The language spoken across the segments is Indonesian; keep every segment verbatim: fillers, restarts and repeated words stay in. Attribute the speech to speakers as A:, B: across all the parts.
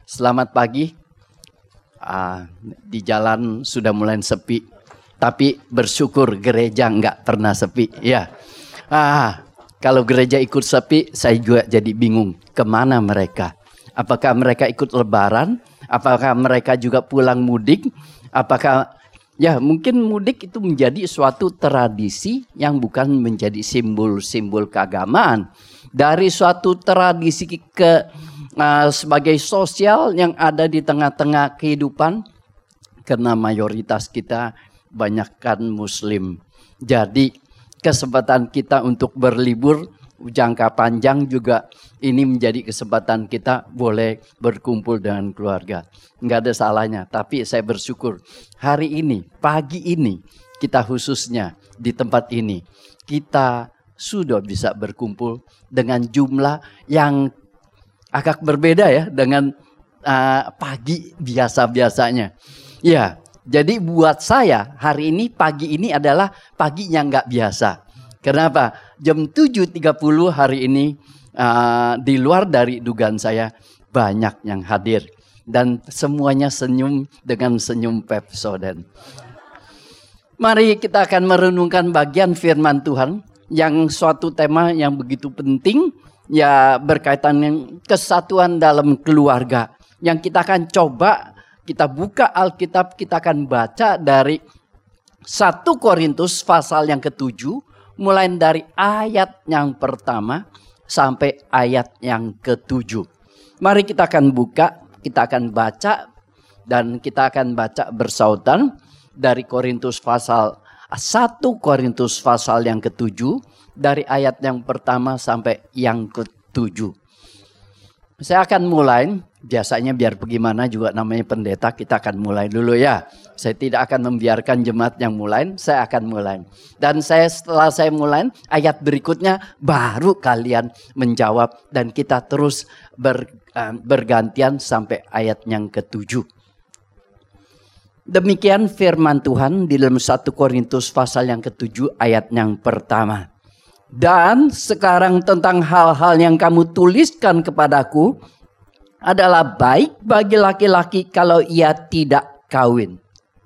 A: Selamat pagi. Ah, di jalan sudah mulai sepi, tapi bersyukur gereja nggak pernah sepi. Ya, ah, kalau gereja ikut sepi, saya juga jadi bingung kemana mereka. Apakah mereka ikut lebaran? Apakah mereka juga pulang mudik? Apakah ya mungkin mudik itu menjadi suatu tradisi yang bukan menjadi simbol-simbol keagamaan. Dari suatu tradisi ke uh, sebagai sosial yang ada di tengah-tengah kehidupan. Karena mayoritas kita banyakkan muslim. Jadi kesempatan kita untuk berlibur jangka panjang juga ini menjadi kesempatan kita boleh berkumpul dengan keluarga. Nggak ada salahnya, tapi saya bersyukur hari ini, pagi ini, kita khususnya di tempat ini, kita sudah bisa berkumpul dengan jumlah yang agak berbeda ya dengan uh, pagi biasa-biasanya. Ya, jadi buat saya hari ini, pagi ini adalah pagi yang nggak biasa. Kenapa? Jam tujuh tiga puluh hari ini uh, di luar dari dugaan saya banyak yang hadir. Dan semuanya senyum dengan senyum Pepsodent. Mari kita akan merenungkan bagian firman Tuhan. Yang suatu tema yang begitu penting. Ya berkaitan dengan kesatuan dalam keluarga. Yang kita akan coba, kita buka Alkitab, kita akan baca dari satu Korintus pasal yang ketujuh. Mulai dari ayat yang pertama sampai ayat yang ketujuh. Mari kita akan buka, kita akan baca, dan kita akan baca bersautan dari Korintus pasal satu Korintus pasal yang ketujuh, dari ayat yang pertama sampai yang ketujuh. Saya akan mulai, biasanya biar bagaimana juga namanya pendeta, kita akan mulai dulu ya. Saya tidak akan membiarkan jemaat yang mulai, saya akan mulai. Dan saya setelah saya mulai, ayat berikutnya baru kalian menjawab. Dan kita terus ber, uh, bergantian sampai ayat yang ketujuh. Demikian firman Tuhan di dalam satu Korintus pasal yang ketujuh ayat yang pertama. Dan sekarang tentang hal-hal yang kamu tuliskan kepadaku adalah baik bagi laki-laki kalau ia tidak kawin.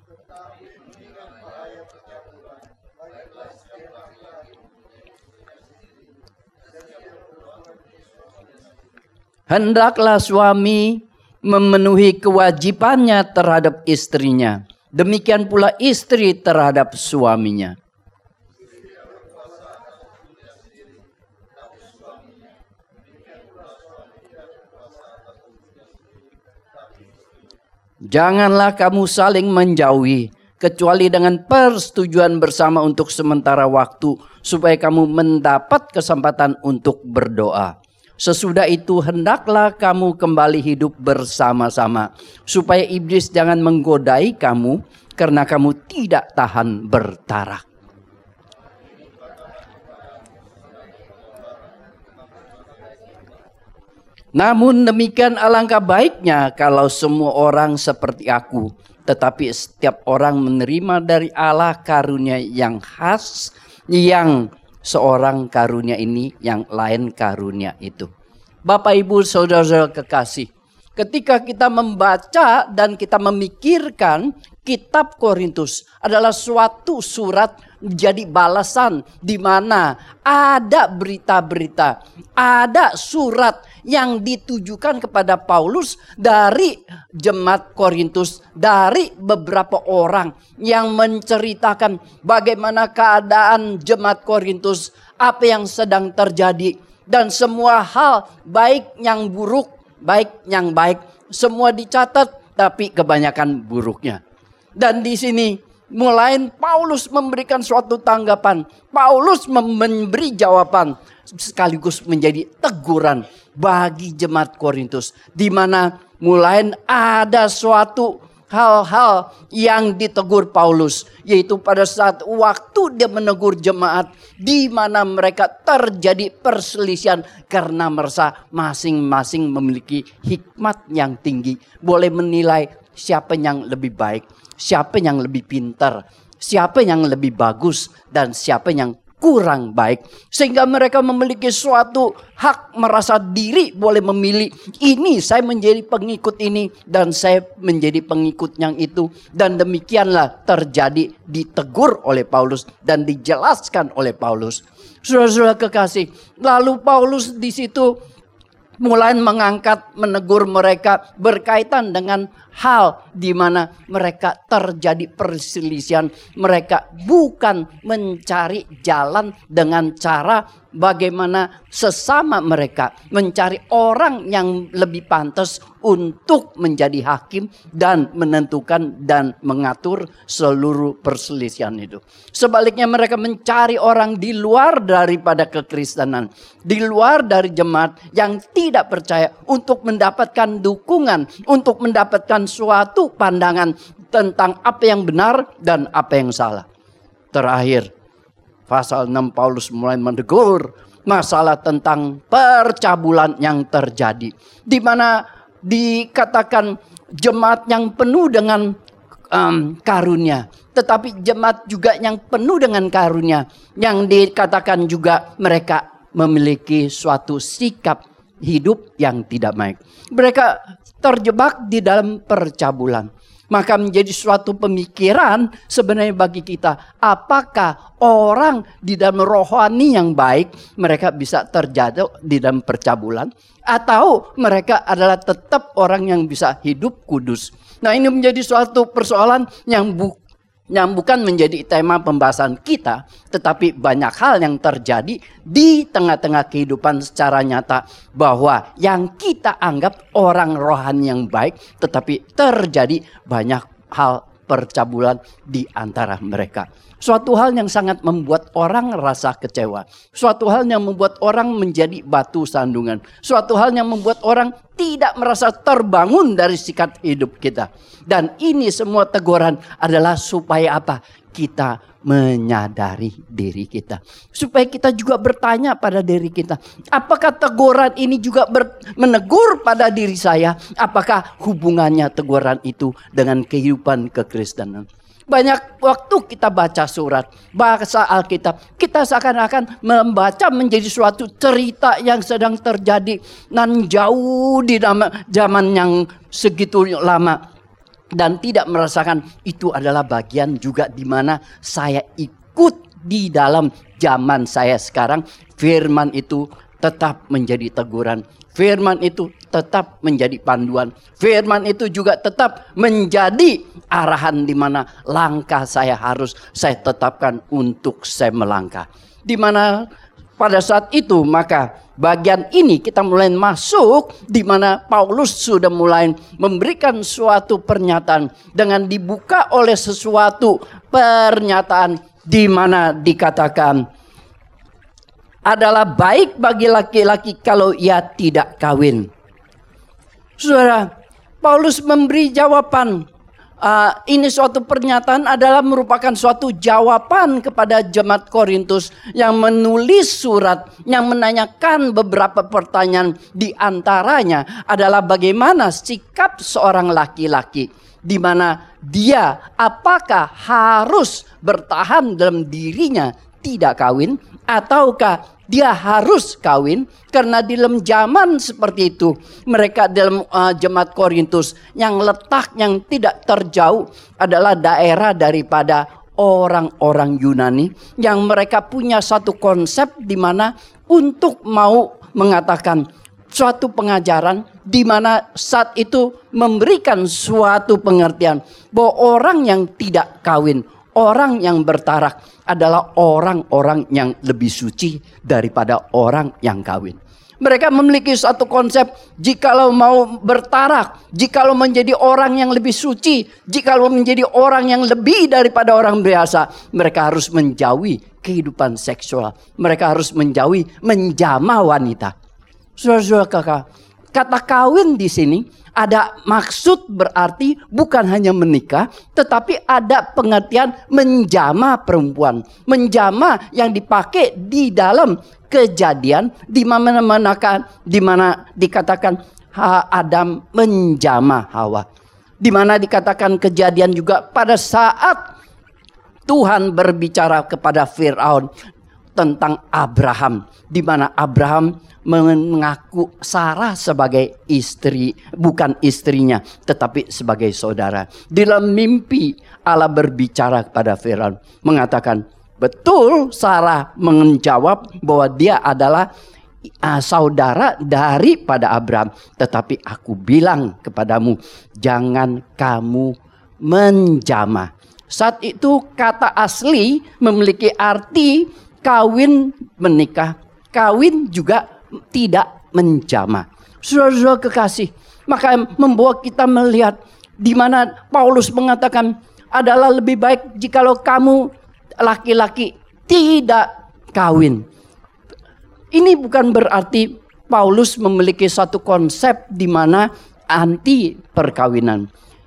A: Hendaklah suami memenuhi kewajibannya terhadap istrinya. Demikian pula istri terhadap suaminya. Janganlah kamu saling menjauhi, kecuali dengan persetujuan bersama untuk sementara waktu, supaya kamu mendapat kesempatan untuk berdoa. Sesudah itu hendaklah kamu kembali hidup bersama-sama, supaya iblis jangan menggodai kamu, karena kamu tidak tahan bertarah. Namun demikian alangkah baiknya kalau semua orang seperti aku. Tetapi setiap orang menerima dari Allah karunia yang khas, yang seorang karunia ini, yang lain karunia itu. Bapak Ibu Saudara-saudara kekasih, ketika kita membaca dan kita memikirkan kitab Korintus adalah suatu surat menjadi balasan di mana ada berita-berita, ada surat yang ditujukan kepada Paulus dari jemaat Korintus, dari beberapa orang yang menceritakan bagaimana keadaan jemaat Korintus, apa yang sedang terjadi, dan semua hal baik yang buruk, baik yang baik, semua dicatat, tapi kebanyakan buruknya. Dan di sini mulai Paulus memberikan suatu tanggapan, Paulus memberi jawaban sekaligus menjadi teguran bagi jemaat Korintus, di mana mulai ada suatu hal-hal yang ditegur Paulus, yaitu pada saat waktu dia menegur jemaat di mana mereka terjadi perselisihan karena merasa masing-masing memiliki hikmat yang tinggi, boleh menilai siapa yang lebih baik, siapa yang lebih pintar, siapa yang lebih bagus, dan siapa yang kurang baik. Sehingga mereka memiliki suatu hak merasa diri boleh memilih. Ini saya menjadi pengikut ini dan saya menjadi pengikut yang itu. Dan demikianlah terjadi, ditegur oleh Paulus dan dijelaskan oleh Paulus. Saudara-saudara kekasih, lalu Paulus di situ mulai mengangkat, menegur mereka berkaitan dengan hal di mana mereka terjadi perselisihan. Mereka bukan mencari jalan dengan cara bagaimana sesama mereka mencari orang yang lebih pantas untuk menjadi hakim dan menentukan dan mengatur seluruh perselisihan itu. Sebaliknya mereka mencari orang di luar daripada kekristenan, di luar dari jemaat yang tidak percaya untuk mendapatkan dukungan, untuk mendapatkan suatu pandangan tentang apa yang benar dan apa yang salah. Terakhir, pasal enam Paulus mulai menegur masalah tentang percabulan yang terjadi, di mana dikatakan jemaat yang penuh dengan um, karunia, tetapi jemaat juga yang penuh dengan karunia, yang dikatakan juga mereka memiliki suatu sikap hidup yang tidak baik. Mereka terjebak di dalam percabulan. Maka menjadi suatu pemikiran sebenarnya bagi kita, apakah orang di dalam rohani yang baik mereka bisa terjatuh di dalam percabulan, atau mereka adalah tetap orang yang bisa hidup kudus. Nah, ini menjadi suatu persoalan yang bu yang bukan menjadi tema pembahasan kita, tetapi banyak hal yang terjadi di tengah-tengah kehidupan secara nyata, bahwa yang kita anggap orang rohani yang baik, tetapi terjadi banyak hal percabulan di antara mereka. Suatu hal yang sangat membuat orang rasa kecewa. Suatu hal yang membuat orang menjadi batu sandungan. Suatu hal yang membuat orang tidak merasa terbangun dari sikap hidup kita. Dan ini semua teguran adalah supaya apa? Kita menyadari diri kita. Supaya kita juga bertanya pada diri kita, apakah teguran ini juga ber, menegur pada diri saya? Apakah hubungannya teguran itu dengan kehidupan kekristenan? Banyak waktu kita baca surat, bahasa Alkitab, kita seakan-akan membaca menjadi suatu cerita yang sedang terjadi dan jauh di zaman yang segitu lama, dan tidak merasakan itu adalah bagian juga di mana saya ikut di dalam zaman saya sekarang. Firman itu tetap menjadi teguran. Firman itu tetap menjadi panduan. Firman itu juga tetap menjadi arahan di mana langkah saya harus saya tetapkan untuk saya melangkah. Di mana pada saat itu maka bagian ini kita mulai masuk di mana Paulus sudah mulai memberikan suatu pernyataan dengan dibuka oleh sesuatu pernyataan di mana dikatakan adalah baik bagi laki-laki kalau ia tidak kawin. Saudara, Paulus memberi jawaban. Uh, ini suatu pernyataan adalah merupakan suatu jawaban kepada jemaat Korintus yang menulis surat, yang menanyakan beberapa pertanyaan. Di antaranya adalah bagaimana sikap seorang laki-laki, di mana dia apakah harus bertahan dalam dirinya tidak kawin, ataukah dia harus kawin? Karena di dalam zaman seperti itu, mereka dalam uh, jemaat Korintus yang letak yang tidak terjauh adalah daerah daripada orang-orang Yunani, yang mereka punya satu konsep di mana untuk mau mengatakan suatu pengajaran di mana saat itu memberikan suatu pengertian bahwa orang yang tidak kawin, orang yang bertarak adalah orang-orang yang lebih suci daripada orang yang kawin. Mereka memiliki satu konsep, jikalau mau bertarak, jikalau menjadi orang yang lebih suci, jikalau menjadi orang yang lebih daripada orang biasa, mereka harus menjauhi kehidupan seksual. Mereka harus menjauhi menjamah wanita. Saudara-saudara kakak, kata kawin di sini ada maksud, berarti bukan hanya menikah, tetapi ada pengertian menjamah perempuan. Menjamah yang dipakai di dalam Kejadian di mana manakah di mana dikatakan Adam menjamah Hawa. Di mana dikatakan Kejadian juga pada saat Tuhan berbicara kepada Firaun, tentang Abraham, di mana Abraham mengaku Sarah sebagai istri, bukan istrinya, tetapi sebagai saudara. Di dalam mimpi Allah berbicara kepada Firaun, mengatakan, betul Sarah menjawab bahwa dia adalah uh, saudara daripada Abraham, tetapi aku bilang kepadamu, jangan kamu menjamah. Saat itu kata asli memiliki arti kawin menikah, kawin juga tidak menjamah. Saudara-saudara kekasih, maka membawa kita melihat di mana Paulus mengatakan adalah lebih baik jikalau kamu laki-laki tidak kawin. Ini bukan berarti Paulus memiliki satu konsep di mana anti perkawinan.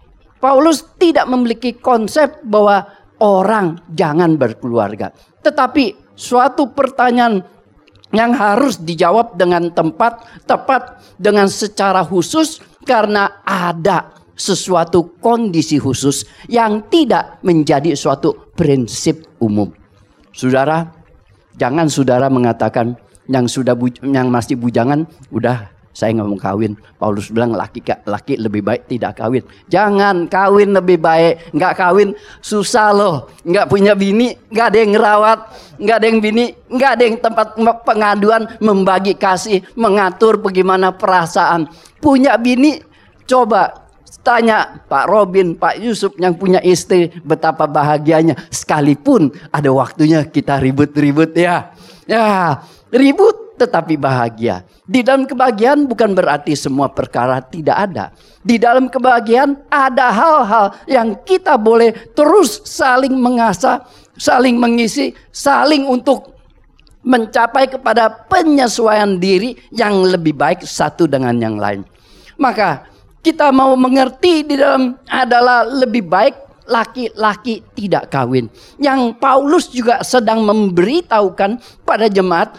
A: Paulus tidak memiliki konsep bahwa orang jangan berkeluarga. Tetapi suatu pertanyaan yang harus dijawab dengan tempat, tepat, dengan secara khusus, karena ada sesuatu kondisi khusus yang tidak menjadi suatu prinsip umum. Saudara, jangan saudara mengatakan yang sudah buj- yang masih bujangan, udah saya nggak mau kawin. Paulus bilang laki laki lebih baik tidak kawin. Jangan, kawin lebih baik. Nggak kawin susah loh. Nggak punya bini, nggak ada yang ngerawat, nggak ada yang bini, nggak ada yang tempat pengaduan, membagi kasih, mengatur bagaimana perasaan. Punya bini, coba tanya Pak Robin, Pak Yusuf yang punya istri, betapa bahagianya. Sekalipun ada waktunya kita ribut-ribut ya. Ya, ribut tetapi bahagia. Di dalam kebahagiaan bukan berarti semua perkara tidak ada. Di dalam kebahagiaan ada hal-hal yang kita boleh terus saling mengasah, saling mengisi, saling untuk mencapai kepada penyesuaian diri yang lebih baik satu dengan yang lain. Maka kita mau mengerti di dalam adalah lebih baik laki-laki tidak kawin. Yang Paulus juga sedang memberitahukan pada jemaat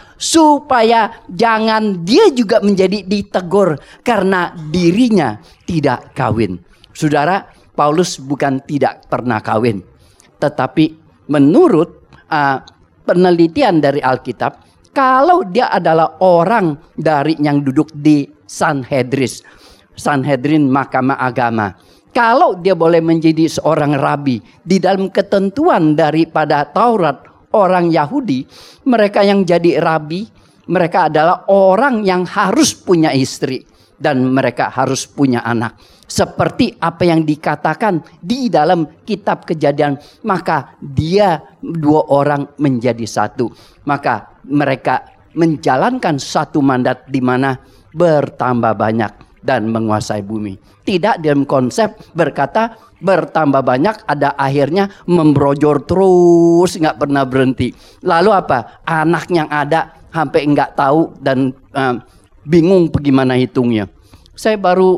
A: supaya jangan dia juga menjadi ditegur karena dirinya tidak kawin. Saudara, Paulus bukan tidak pernah kawin, tetapi menurut uh, penelitian dari Alkitab, kalau dia adalah orang dari yang duduk di Sanhedrin, Sanhedrin Mahkamah Agama, kalau dia boleh menjadi seorang rabi di dalam ketentuan daripada Taurat orang Yahudi, mereka yang jadi rabi, mereka adalah orang yang harus punya istri dan mereka harus punya anak. Seperti apa yang dikatakan di dalam kitab Kejadian, maka dia dua orang menjadi satu. Maka mereka menjalankan satu mandat di mana bertambah banyak dan menguasai bumi. Tidak dalam konsep berkata bertambah banyak ada akhirnya membrojor terus nggak pernah berhenti. Lalu apa? Anak yang ada sampai nggak tahu dan uh, bingung bagaimana hitungnya. Saya baru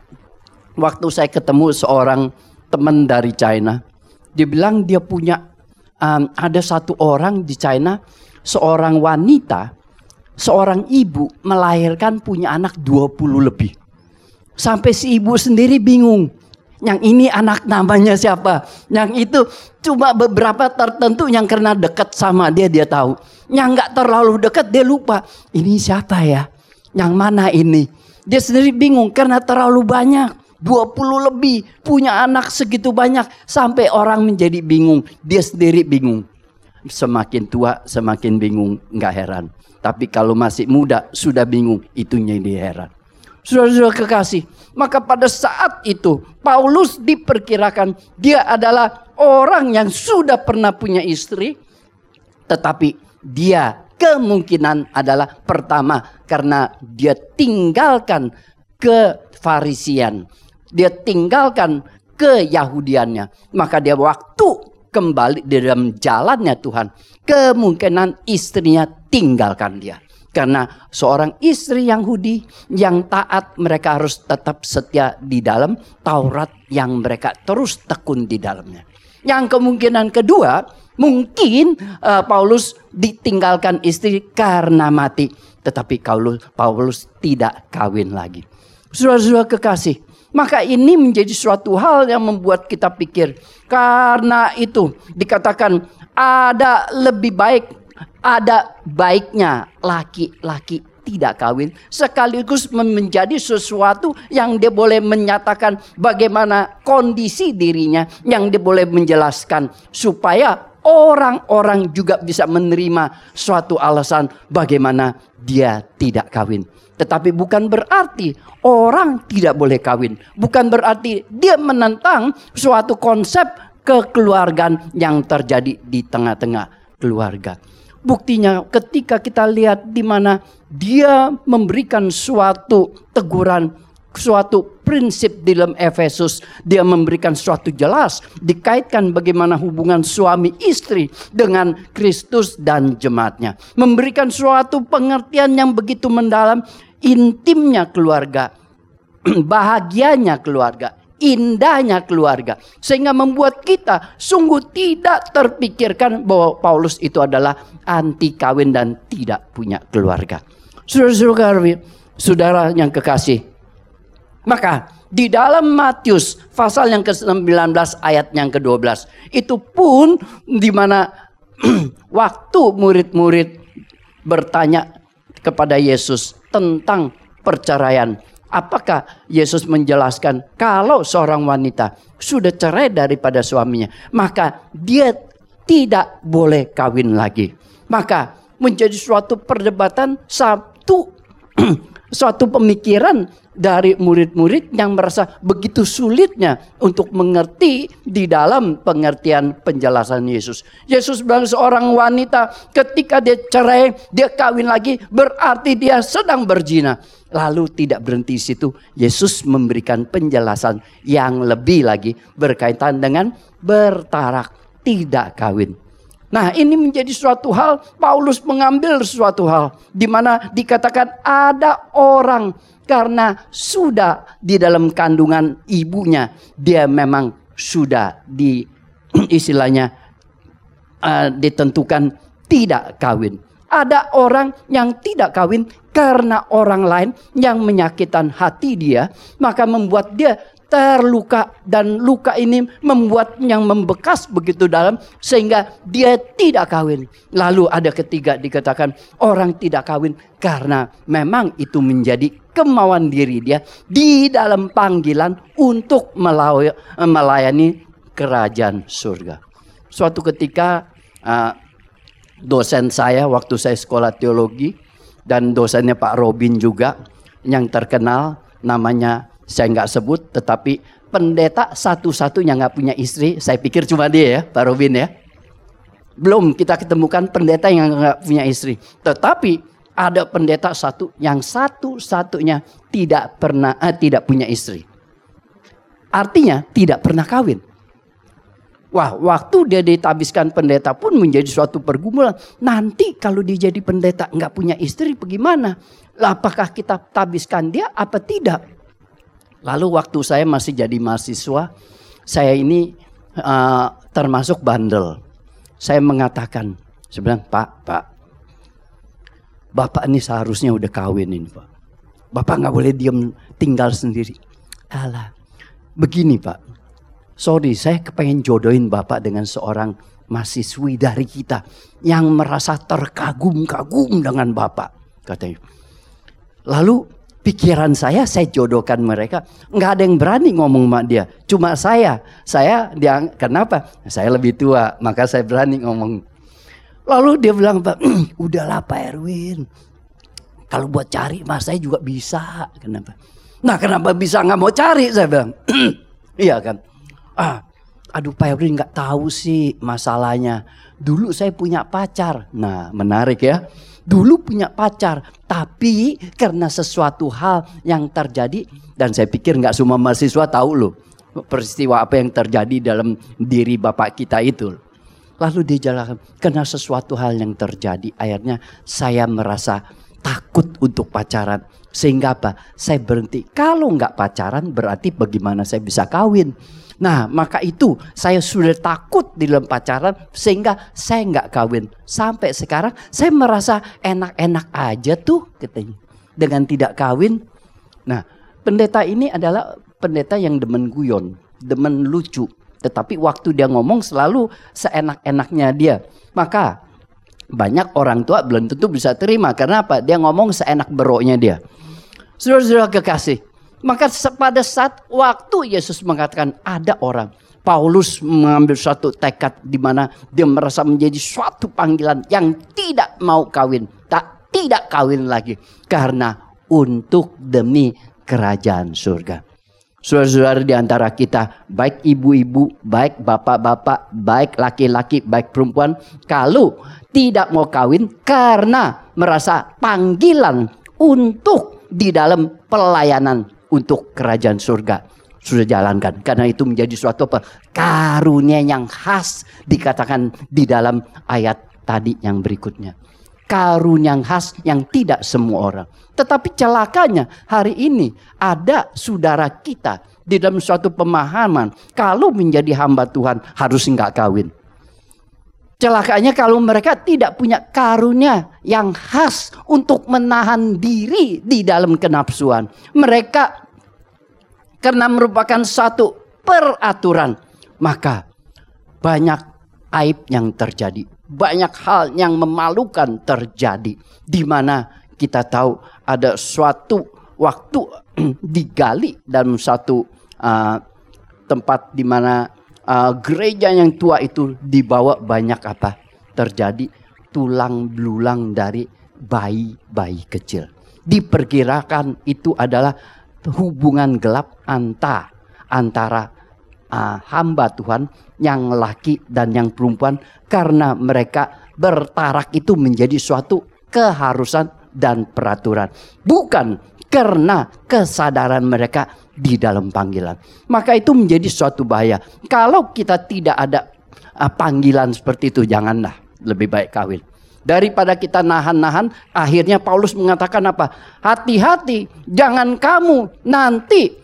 A: waktu saya ketemu seorang teman dari China, dia bilang dia punya um, ada satu orang di China, seorang wanita, seorang ibu melahirkan punya anak dua puluh lebih. Sampai si ibu sendiri bingung. Yang ini anak namanya siapa? Yang itu cuma beberapa tertentu yang karena dekat sama dia, dia tahu. Yang gak terlalu dekat dia lupa. Ini siapa ya? Yang mana ini? Dia sendiri bingung karena terlalu banyak. dua puluh lebih. Punya anak segitu banyak. Sampai orang menjadi bingung. Dia sendiri bingung. Semakin tua semakin bingung. Gak heran. Tapi kalau masih muda sudah bingung. Itunya yang dia heran. Saudara-saudara kekasih, maka pada saat itu Paulus diperkirakan dia adalah orang yang sudah pernah punya istri, tetapi dia kemungkinan adalah pertama karena dia tinggalkan kefarisian, dia tinggalkan keyahudiannya, maka dia waktu kembali di dalam jalannya Tuhan, kemungkinan istrinya tinggalkan dia. Karena seorang istri Yahudi yang taat, mereka harus tetap setia di dalam Taurat yang mereka terus tekun di dalamnya. Yang kemungkinan kedua, mungkin uh, Paulus ditinggalkan istri karena mati. Tetapi Paulus, Paulus tidak kawin lagi. Saudara-saudara kekasih, maka ini menjadi suatu hal yang membuat kita pikir. Karena itu dikatakan ada lebih baik ada baiknya laki-laki tidak kawin, sekaligus menjadi sesuatu yang dia boleh menyatakan bagaimana kondisi dirinya, yang dia boleh menjelaskan supaya orang-orang juga bisa menerima suatu alasan bagaimana dia tidak kawin. Tetapi bukan berarti orang tidak boleh kawin, bukan berarti dia menentang suatu konsep kekeluargaan yang terjadi di tengah-tengah keluarga. Buktinya ketika kita lihat di mana dia memberikan suatu teguran, suatu prinsip di dalam Efesus. Dia memberikan suatu jelas, dikaitkan bagaimana hubungan suami istri dengan Kristus dan jemaatnya. Memberikan suatu pengertian yang begitu mendalam, intimnya keluarga, bahagianya keluarga, indahnya keluarga, sehingga membuat kita sungguh tidak terpikirkan bahwa Paulus itu adalah anti kawin dan tidak punya keluarga. Saudara-saudara, saudara yang kekasih, maka di dalam Matius pasal yang ke sembilan belas ayat yang ke dua belas itu pun di mana waktu murid-murid bertanya kepada Yesus tentang perceraian, apakah Yesus menjelaskan kalau seorang wanita sudah cerai daripada suaminya, maka dia tidak boleh kawin lagi. Maka menjadi suatu perdebatan, satu suatu pemikiran dari murid-murid yang merasa begitu sulitnya untuk mengerti di dalam pengertian penjelasan Yesus. Yesus bilang seorang wanita ketika dia cerai, dia kawin lagi, berarti dia sedang berzina. Lalu tidak berhenti di situ, Yesus memberikan penjelasan yang lebih lagi berkaitan dengan bertarak, tidak kawin. Nah, ini menjadi suatu hal, Paulus mengambil suatu hal di mana dikatakan ada orang karena sudah di dalam kandungan ibunya, dia memang sudah di istilahnya uh, ditentukan tidak kawin. Ada orang yang tidak kawin karena orang lain yang menyakitkan hati dia, maka membuat dia terluka, dan luka ini membuat yang membekas begitu dalam sehingga dia tidak kawin. Lalu ada ketiga dikatakan orang tidak kawin karena memang itu menjadi kemauan diri dia di dalam panggilan untuk melayani kerajaan surga. Suatu ketika uh, dosen saya waktu saya sekolah teologi, dan dosennya Pak Robin juga yang terkenal, namanya saya nggak sebut, tetapi pendeta satu-satunya nggak punya istri. Saya pikir cuma dia ya, Pak Robin ya. Belum kita ketemukan pendeta yang nggak punya istri. Tetapi ada pendeta satu yang satu-satunya tidak pernah eh, tidak punya istri. Artinya tidak pernah kawin. Wah, waktu dia ditabiskan pendeta pun menjadi suatu pergumulan. Nanti kalau dia jadi pendeta nggak punya istri, bagaimana? Apakah kita tabiskan dia apa tidak? Lalu waktu saya masih jadi mahasiswa, saya ini uh, termasuk bandel. Saya mengatakan, sebenarnya Pak, Pak, Bapak ini seharusnya udah kawin ini Pak. Bapak nggak boleh diam tinggal sendiri. Alah, begini Pak, sorry saya kepengen jodohin Bapak dengan seorang mahasiswi dari kita yang merasa terkagum-kagum dengan Bapak, katanya. Lalu pikiran saya, saya jodohkan mereka. Nggak ada yang berani ngomong sama dia. Cuma saya. Saya, dia, kenapa? Saya lebih tua, maka saya berani ngomong. Lalu dia bilang, Pak, udahlah Pak Erwin. Kalau buat cari, mas saya juga bisa. Kenapa? Nah, kenapa bisa nggak mau cari? Saya bilang. Iya kan? Ah, aduh Pak Erwin nggak tahu sih masalahnya. Dulu saya punya pacar. Nah, menarik ya. Dulu punya pacar, tapi karena sesuatu hal yang terjadi, dan saya pikir nggak semua mahasiswa tahu loh peristiwa apa yang terjadi dalam diri bapak kita itu. Lalu dia jalan karena sesuatu hal yang terjadi, akhirnya saya merasa takut untuk pacaran. Sehingga apa? Saya berhenti. Kalau nggak pacaran berarti bagaimana saya bisa kawin? Nah, maka itu saya sudah takut di dalam pacaran sehingga saya nggak kawin. Sampai sekarang saya merasa enak-enak aja tuh katanya dengan tidak kawin. Nah, pendeta ini adalah pendeta yang demen guyon, demen lucu. Tetapi waktu dia ngomong selalu seenak-enaknya dia. Maka Banyak orang tua belum tentu bisa terima. Karena apa? Dia ngomong seenak beroknya dia. Saudara-saudara kekasih, maka pada saat waktu Yesus mengatakan ada orang, Paulus mengambil suatu tekad di mana dia merasa menjadi suatu panggilan yang tidak mau kawin, tak tidak kawin lagi karena untuk demi kerajaan surga. Saudara-saudara di antara kita, baik ibu-ibu, baik bapak-bapak, baik laki-laki, baik perempuan, kalau tidak mau kawin karena merasa panggilan untuk di dalam pelayanan untuk kerajaan surga, sudah jalankan. Karena itu menjadi suatu apa? Karunia yang khas dikatakan di dalam ayat tadi yang berikutnya. Karunia yang khas yang tidak semua orang. Tetapi celakanya hari ini ada saudara kita di dalam suatu pemahaman kalau menjadi hamba Tuhan harus enggak kawin. Celakanya kalau mereka tidak punya karunia yang khas untuk menahan diri di dalam kenapsuan. Mereka karena merupakan satu peraturan, maka banyak aib yang terjadi. Banyak hal yang memalukan terjadi. Di mana kita tahu ada suatu waktu digali dalam satu uh, tempat di mana Uh, gereja yang tua itu dibawa banyak apa terjadi tulang belulang dari bayi-bayi kecil. Diperkirakan itu adalah hubungan gelap antara antara uh, hamba Tuhan yang laki dan yang perempuan karena mereka bertarak itu menjadi suatu keharusan dan peraturan, bukan karena kesadaran mereka di dalam panggilan. Maka itu menjadi suatu bahaya. Kalau kita tidak ada uh, panggilan seperti itu, janganlah, lebih baik kawin. Daripada kita nahan-nahan, akhirnya Paulus mengatakan apa? Hati-hati, jangan kamu nanti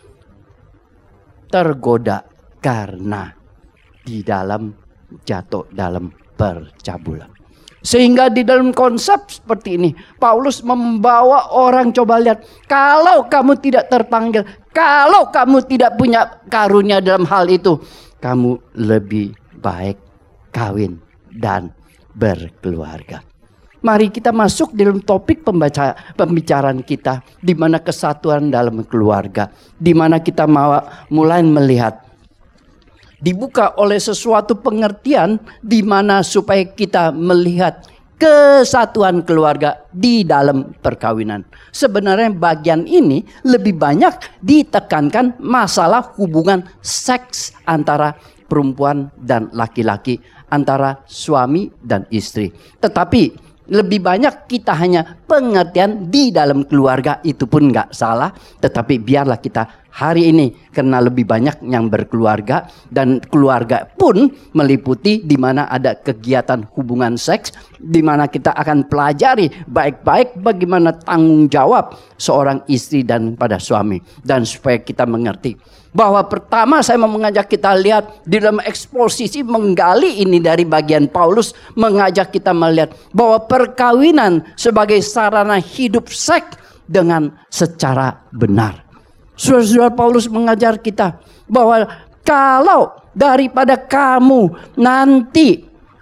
A: tergoda karena di dalam jatuh dalam percabulan. Sehingga di dalam konsep seperti ini, Paulus membawa orang, coba lihat, kalau kamu tidak terpanggil, kalau kamu tidak punya karunia dalam hal itu, kamu lebih baik kawin dan berkeluarga. Mari kita masuk dalam topik pembaca, pembicaraan kita, di mana kesatuan dalam keluarga, di mana kita mau mulai melihat dibuka oleh sesuatu pengertian di mana supaya kita melihat kesatuan keluarga di dalam perkawinan. Sebenarnya bagian ini lebih banyak ditekankan masalah hubungan seks antara perempuan dan laki-laki, antara suami dan istri. Tetapi lebih banyak kita hanya pengertian di dalam keluarga, itu pun nggak salah. Tetapi biarlah kita hari ini, karena lebih banyak yang berkeluarga dan keluarga pun meliputi di mana ada kegiatan hubungan seks, di mana kita akan pelajari baik-baik bagaimana tanggung jawab seorang istri dan pada suami, dan supaya kita mengerti bahwa pertama saya mau mengajak kita lihat di dalam eksposisi menggali ini dari bagian Paulus, mengajak kita melihat bahwa perkawinan sebagai sarana hidup seks dengan secara benar. Saudara-saudara, Paulus mengajar kita bahwa kalau daripada kamu nanti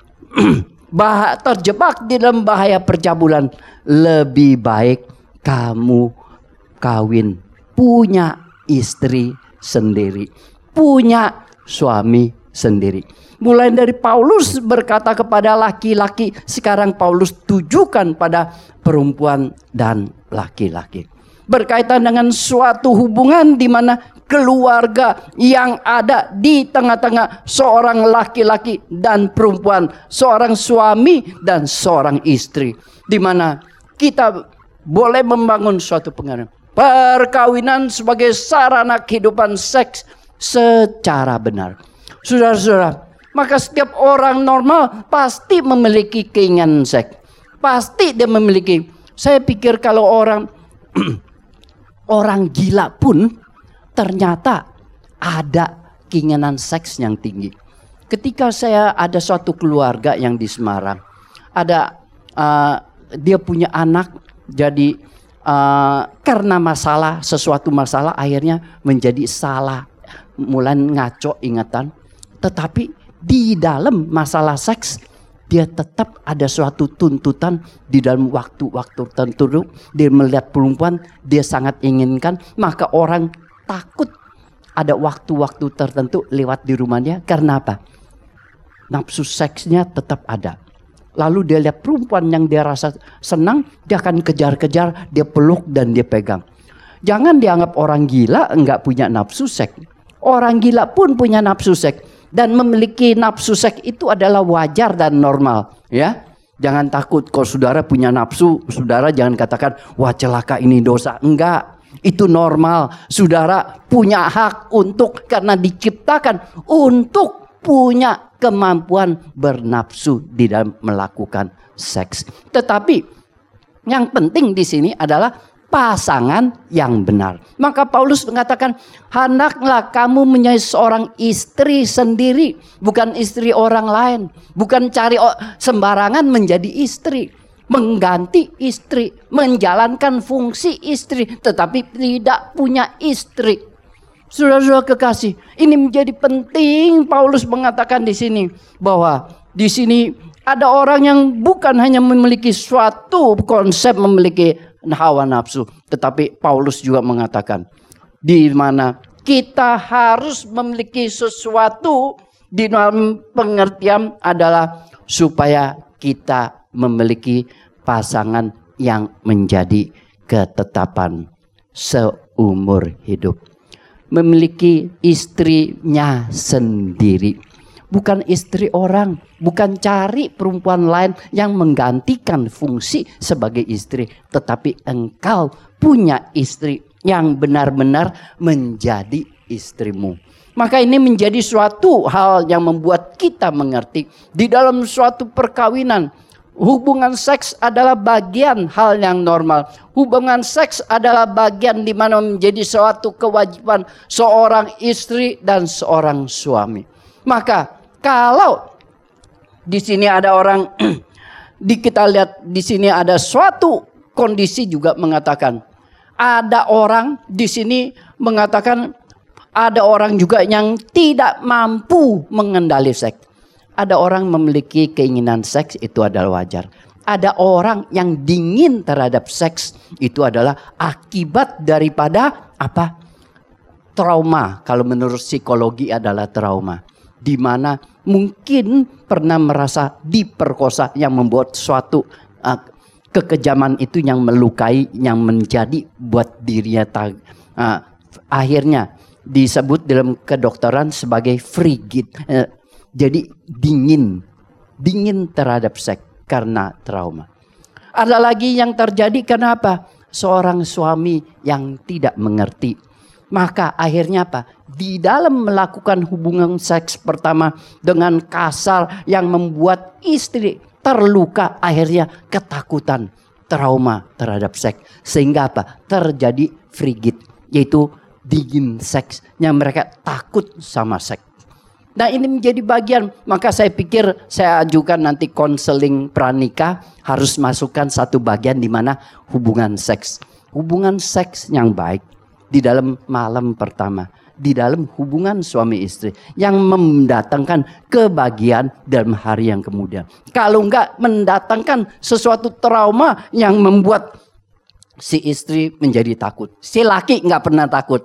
A: bah- terjebak di dalam bahaya percabulan, lebih baik kamu kawin, punya istri sendiri, punya suami sendiri. Mulai dari Paulus berkata kepada laki-laki, sekarang Paulus tujukan pada perempuan dan laki-laki. Berkaitan dengan suatu hubungan di mana keluarga yang ada di tengah-tengah seorang laki-laki dan perempuan, seorang suami dan seorang istri, di mana kita boleh membangun suatu pengaruh. Perkawinan sebagai sarana kehidupan seks secara benar. Saudara-saudara, maka setiap orang normal pasti memiliki keinginan seks. Pasti dia memiliki. Saya pikir kalau orang orang gila pun ternyata ada keinginan seks yang tinggi. Ketika saya ada suatu keluarga yang di Semarang, ada uh, dia punya anak, jadi Uh, karena masalah, sesuatu masalah akhirnya menjadi salah, mulai ngaco ingatan. Tetapi di dalam masalah seks dia tetap ada suatu tuntutan di dalam waktu-waktu tertentu. Dia melihat perempuan, dia sangat inginkan, maka orang takut ada waktu-waktu tertentu lewat di rumahnya. Karena apa? Nafsu seksnya tetap ada. Lalu dia lihat perempuan yang dia rasa senang, dia akan kejar-kejar, dia peluk dan dia pegang. Jangan dianggap orang gila enggak punya nafsu seks. Orang gila pun punya nafsu seks. Dan memiliki nafsu seks itu adalah wajar dan normal. Ya, jangan takut kalau saudara punya nafsu, saudara jangan katakan, wah celaka ini dosa. Enggak, itu normal. Saudara punya hak untuk, karena diciptakan untuk punya kemampuan bernafsu di dalam melakukan seks. Tetapi yang penting di sini adalah pasangan yang benar. Maka Paulus mengatakan, hendaklah kamu menjadi seorang istri sendiri, bukan istri orang lain, bukan cari sembarangan menjadi istri, mengganti istri, menjalankan fungsi istri, tetapi tidak punya istri. Saudara-saudara kekasih, ini menjadi penting. Paulus mengatakan di sini bahwa di sini ada orang yang bukan hanya memiliki suatu konsep memiliki hawa nafsu, tetapi Paulus juga mengatakan di mana kita harus memiliki sesuatu di dalam pengertian adalah supaya kita memiliki pasangan yang menjadi ketetapan seumur hidup. Memiliki istrinya sendiri, bukan istri orang, bukan cari perempuan lain yang menggantikan fungsi sebagai istri, tetapi engkau punya istri yang benar-benar menjadi istrimu. Maka ini menjadi suatu hal yang membuat kita mengerti di dalam suatu perkawinan. Hubungan seks adalah bagian hal yang normal. Hubungan seks adalah bagian di mana menjadi suatu kewajiban seorang istri dan seorang suami. Maka kalau di sini ada orang, di kita lihat di sini ada suatu kondisi juga mengatakan, ada orang di sini mengatakan ada orang juga yang tidak mampu mengendali seks. Ada orang memiliki keinginan seks, itu adalah wajar. Ada orang yang dingin terhadap seks, itu adalah akibat daripada apa? Trauma. Kalau menurut psikologi adalah trauma. Di mana mungkin pernah merasa diperkosa yang membuat suatu uh, kekejaman itu yang melukai, yang menjadi buat dirinya tag, uh, akhirnya disebut dalam kedokteran sebagai frigid. Uh, Jadi dingin, dingin terhadap seks karena trauma. Ada lagi yang terjadi karena apa? Seorang suami yang tidak mengerti. Maka akhirnya apa? Di dalam melakukan hubungan seks pertama dengan kasar yang membuat istri terluka, akhirnya ketakutan, trauma terhadap seks. Sehingga apa? Terjadi frigid, yaitu dingin seks, yang mereka takut sama seks. Nah ini menjadi bagian, maka saya pikir saya ajukan nanti konseling pranikah harus masukkan satu bagian di mana hubungan seks. Hubungan seks yang baik di dalam malam pertama, di dalam hubungan suami istri yang mendatangkan kebahagiaan dalam hari yang kemudian. Kalau enggak mendatangkan sesuatu trauma yang membuat si istri menjadi takut. Si laki enggak pernah takut.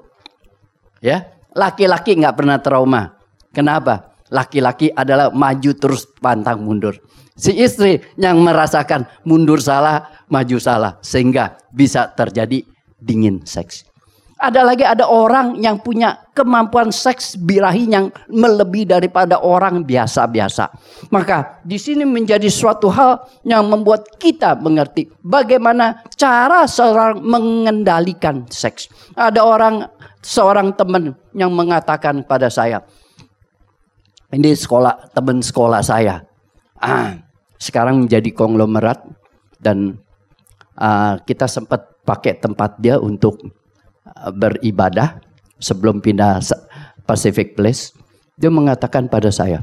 A: Ya, laki-laki enggak pernah trauma. Kenapa? Laki-laki adalah maju terus pantang mundur. Si istri yang merasakan mundur salah, maju salah. Sehingga bisa terjadi dingin seks. Ada lagi ada orang yang punya kemampuan seks birahi yang melebihi daripada orang biasa-biasa. Maka di sini menjadi suatu hal yang membuat kita mengerti bagaimana cara seorang mengendalikan seks. Ada orang, seorang teman yang mengatakan pada saya, ini sekolah, teman sekolah saya. Ah, sekarang menjadi konglomerat dan uh, kita sempat pakai tempat dia untuk uh, beribadah sebelum pindah Pacific Place. Dia mengatakan pada saya,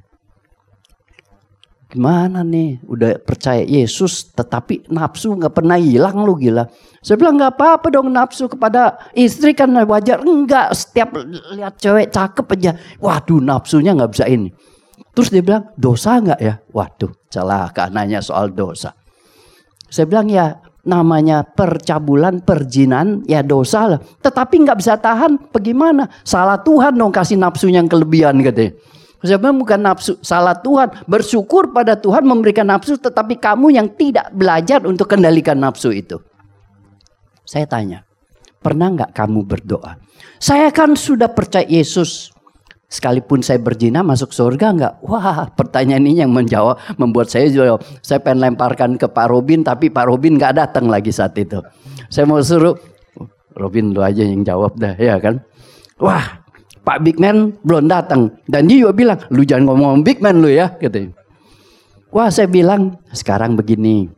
A: gimana nih, udah percaya Yesus tetapi nafsu gak pernah hilang lu, gila. Saya bilang gak apa-apa dong nafsu kepada istri kan wajar. Enggak, setiap lihat cewek cakep aja, waduh nafsunya gak bisa ini. Terus dia bilang, dosa nggak ya? Waduh, celaka nanya soal dosa. Saya bilang, ya namanya percabulan, perjinan, ya dosa lah. Tetapi nggak bisa tahan, bagaimana? Salah Tuhan dong kasih nafsu yang kelebihan katanya. Saya bilang bukan nafsu, salah Tuhan. Bersyukur pada Tuhan memberikan nafsu, tetapi kamu yang tidak belajar untuk kendalikan nafsu itu. Saya tanya, pernah nggak kamu berdoa? Saya kan sudah percaya Yesus. Sekalipun saya berzina masuk surga enggak? Wah, pertanyaan ini yang menjawab membuat saya juga, saya pengen lemparkan ke Pak Robin, tapi Pak Robin enggak datang lagi saat itu. Saya mau suruh Robin lu aja yang jawab dah, ya kan? Wah, Pak Big Man belum datang, dan dia juga bilang, lu jangan ngomong Big Man lu ya, gitu. Wah, saya bilang sekarang begini,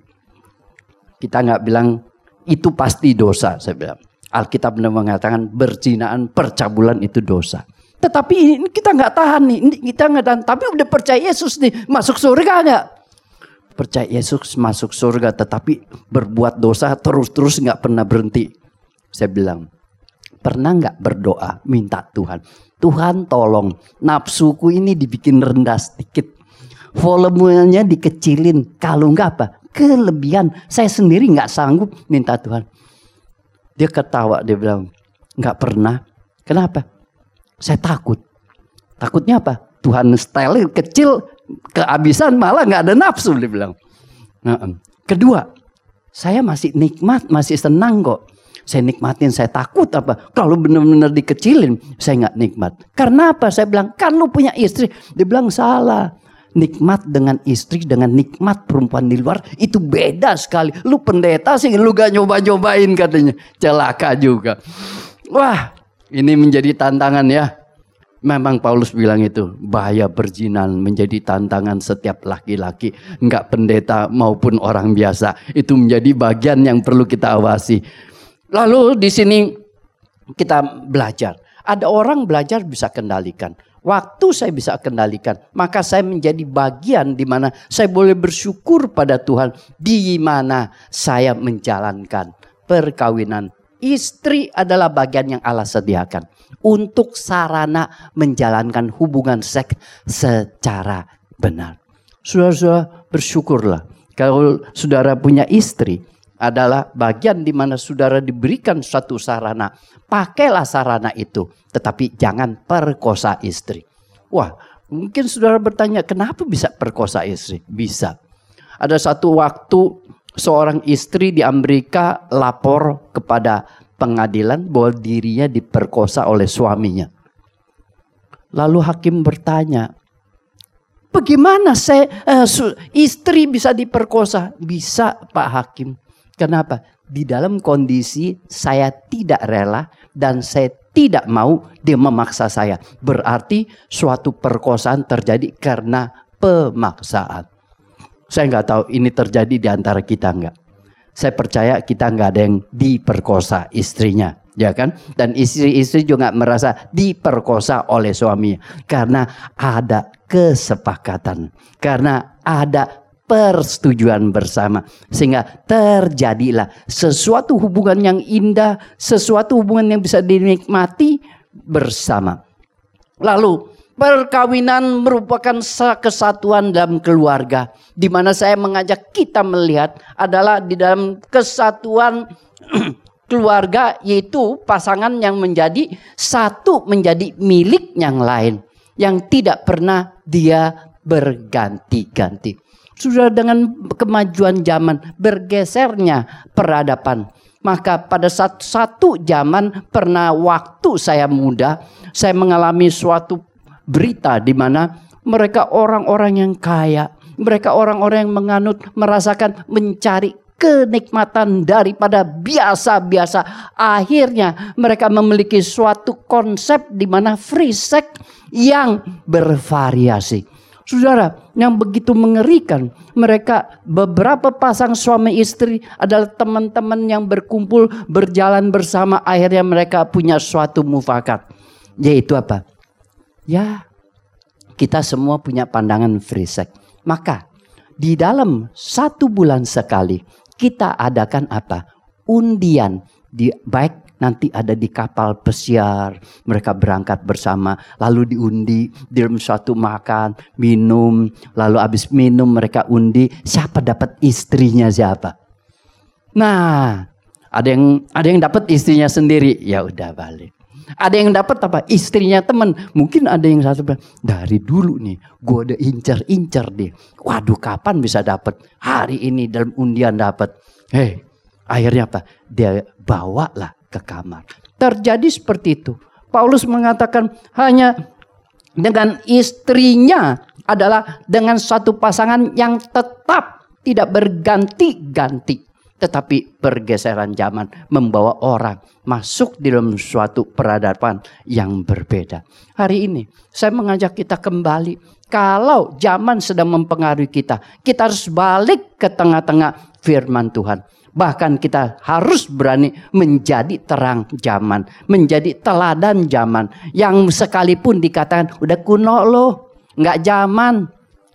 A: kita nggak bilang itu pasti dosa, saya bilang. Alkitab benar mengatakan berzinaan, percabulan itu dosa. Tetapi ini kita nggak tahan nih, kita nggak tahan. Tapi udah percaya Yesus nih, masuk surga nggak? Percaya Yesus masuk surga, tetapi berbuat dosa terus-terus nggak pernah berhenti. Saya bilang, pernah nggak berdoa minta Tuhan, Tuhan tolong nafsuku ini dibikin rendah sedikit, volumenya dikecilin. Kalau nggak apa, kelebihan saya sendiri nggak sanggup minta Tuhan. Dia ketawa, dia bilang, nggak pernah. Kenapa? Saya takut. Takutnya apa? Tuhan style kecil, kehabisan malah nggak ada nafsu, dia bilang. Nah, kedua, saya masih nikmat, masih senang kok. Saya nikmatin, saya takut apa? Kalau benar-benar dikecilin, saya nggak nikmat. Karena apa? Saya bilang, kan lu punya istri. Dia bilang salah. Nikmat dengan istri, dengan nikmat perempuan di luar itu beda sekali. Lu pendeta sih, lu gak nyoba-nyobain katanya. Celaka juga. Wah, ini menjadi tantangan ya. Memang Paulus bilang itu, bahaya perzinan menjadi tantangan setiap laki-laki, enggak pendeta maupun orang biasa. Itu menjadi bagian yang perlu kita awasi. Lalu di sini kita belajar. Ada orang belajar bisa kendalikan. Waktu saya bisa kendalikan, maka saya menjadi bagian di mana saya boleh bersyukur pada Tuhan, di mana saya menjalankan perkawinan. Istri adalah bagian yang Allah sediakan untuk sarana menjalankan hubungan seks secara benar. Saudara-saudara, bersyukurlah kalau saudara punya istri, adalah bagian di mana saudara diberikan suatu sarana. Pakailah sarana itu, tetapi jangan perkosa istri. Wah, mungkin saudara bertanya, kenapa bisa perkosa istri? Bisa. Ada satu waktu seorang istri di Amerika lapor kepada pengadilan bahwa dirinya diperkosa oleh suaminya. Lalu hakim bertanya, bagaimana saya uh, istri bisa diperkosa? Bisa, Pak Hakim. Kenapa? Di dalam kondisi saya tidak rela dan saya tidak mau, dia memaksa saya. Berarti suatu perkosaan terjadi karena pemaksaan. Saya nggak tahu ini terjadi di antara kita nggak. Saya percaya kita nggak ada yang diperkosa istrinya, ya kan? Dan istri-istri juga merasa diperkosa oleh suaminya karena ada kesepakatan, karena ada persetujuan bersama, sehingga terjadilah sesuatu hubungan yang indah, sesuatu hubungan yang bisa dinikmati bersama. Lalu perkawinan merupakan kesatuan dalam keluarga, di mana saya mengajak kita melihat adalah di dalam kesatuan keluarga, yaitu pasangan yang menjadi satu, menjadi milik yang lain, yang tidak pernah dia berganti-ganti. Sudah dengan kemajuan zaman, bergesernya peradaban. Maka pada satu, satu zaman, pernah waktu saya muda, saya mengalami suatu berita di mana mereka orang-orang yang kaya, mereka orang-orang yang menganut, merasakan, mencari kenikmatan daripada biasa-biasa. Akhirnya mereka memiliki suatu konsep di mana free sex yang bervariasi. Saudara, yang begitu mengerikan, mereka beberapa pasang suami istri adalah teman-teman yang berkumpul, berjalan bersama, akhirnya mereka punya suatu mufakat. Yaitu apa? Ya, kita semua punya pandangan free sex. Maka di dalam satu bulan sekali kita adakan apa? Undian, di, baik nanti ada di kapal pesiar. Mereka berangkat bersama, lalu diundi dalam suatu makan, minum, lalu habis minum mereka undi siapa dapat istrinya siapa. Nah, ada yang ada yang dapat istrinya sendiri, ya udah balik. Ada yang dapat apa? Istrinya teman. Mungkin ada yang satu bilang, dari dulu nih gue udah incer-incer dia. Waduh, kapan bisa dapat? Hari ini dalam undian dapat. Hei, akhirnya apa? Dia bawalah ke kamar. Terjadi seperti itu. Paulus mengatakan hanya dengan istrinya adalah dengan satu pasangan yang tetap tidak berganti-ganti. Tetapi pergeseran zaman membawa orang masuk di dalam suatu peradaban yang berbeda. Hari ini saya mengajak kita kembali. Kalau zaman sedang mempengaruhi kita, kita harus balik ke tengah-tengah firman Tuhan. Bahkan kita harus berani menjadi terang zaman. Menjadi teladan zaman. Yang sekalipun dikatakan udah kuno loh, nggak zaman.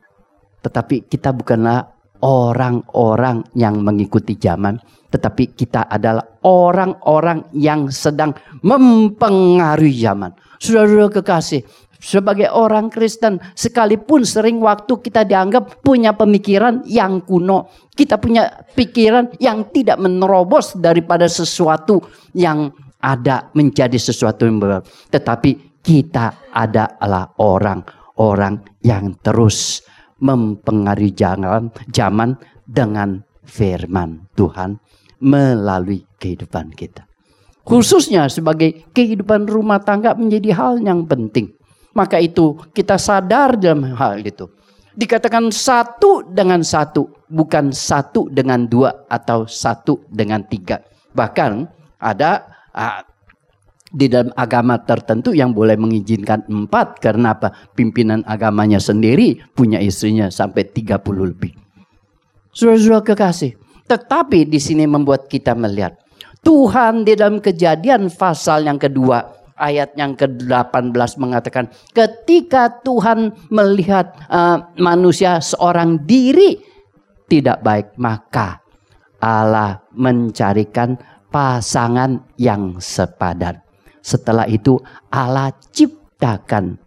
A: Tetapi kita bukanlah orang-orang yang mengikuti zaman, tetapi kita adalah orang-orang yang sedang mempengaruhi zaman. Saudara-saudara kekasih, sebagai orang Kristen, sekalipun sering waktu kita dianggap punya pemikiran yang kuno, kita punya pikiran yang tidak menerobos daripada sesuatu yang ada menjadi sesuatu yang baru. Tetapi kita adalah orang-orang yang terus mempengaruhi zaman, zaman dengan firman Tuhan melalui kehidupan kita. Khususnya sebagai kehidupan rumah tangga menjadi hal yang penting. Maka itu kita sadar dalam hal itu. Dikatakan satu dengan satu, bukan satu dengan dua atau satu dengan tiga. Bahkan ada uh, di dalam agama tertentu yang boleh mengizinkan empat. Karena apa? Pimpinan agamanya sendiri punya istrinya sampai tiga puluh lebih. Saudara-saudara kekasih. Tetapi di sini membuat kita melihat. Tuhan di dalam Kejadian pasal yang kedua. Ayat yang ke delapan belas mengatakan. Ketika Tuhan melihat uh, manusia seorang diri tidak baik. Maka Allah mencarikan pasangan yang sepadan. Setelah itu Allah ciptakan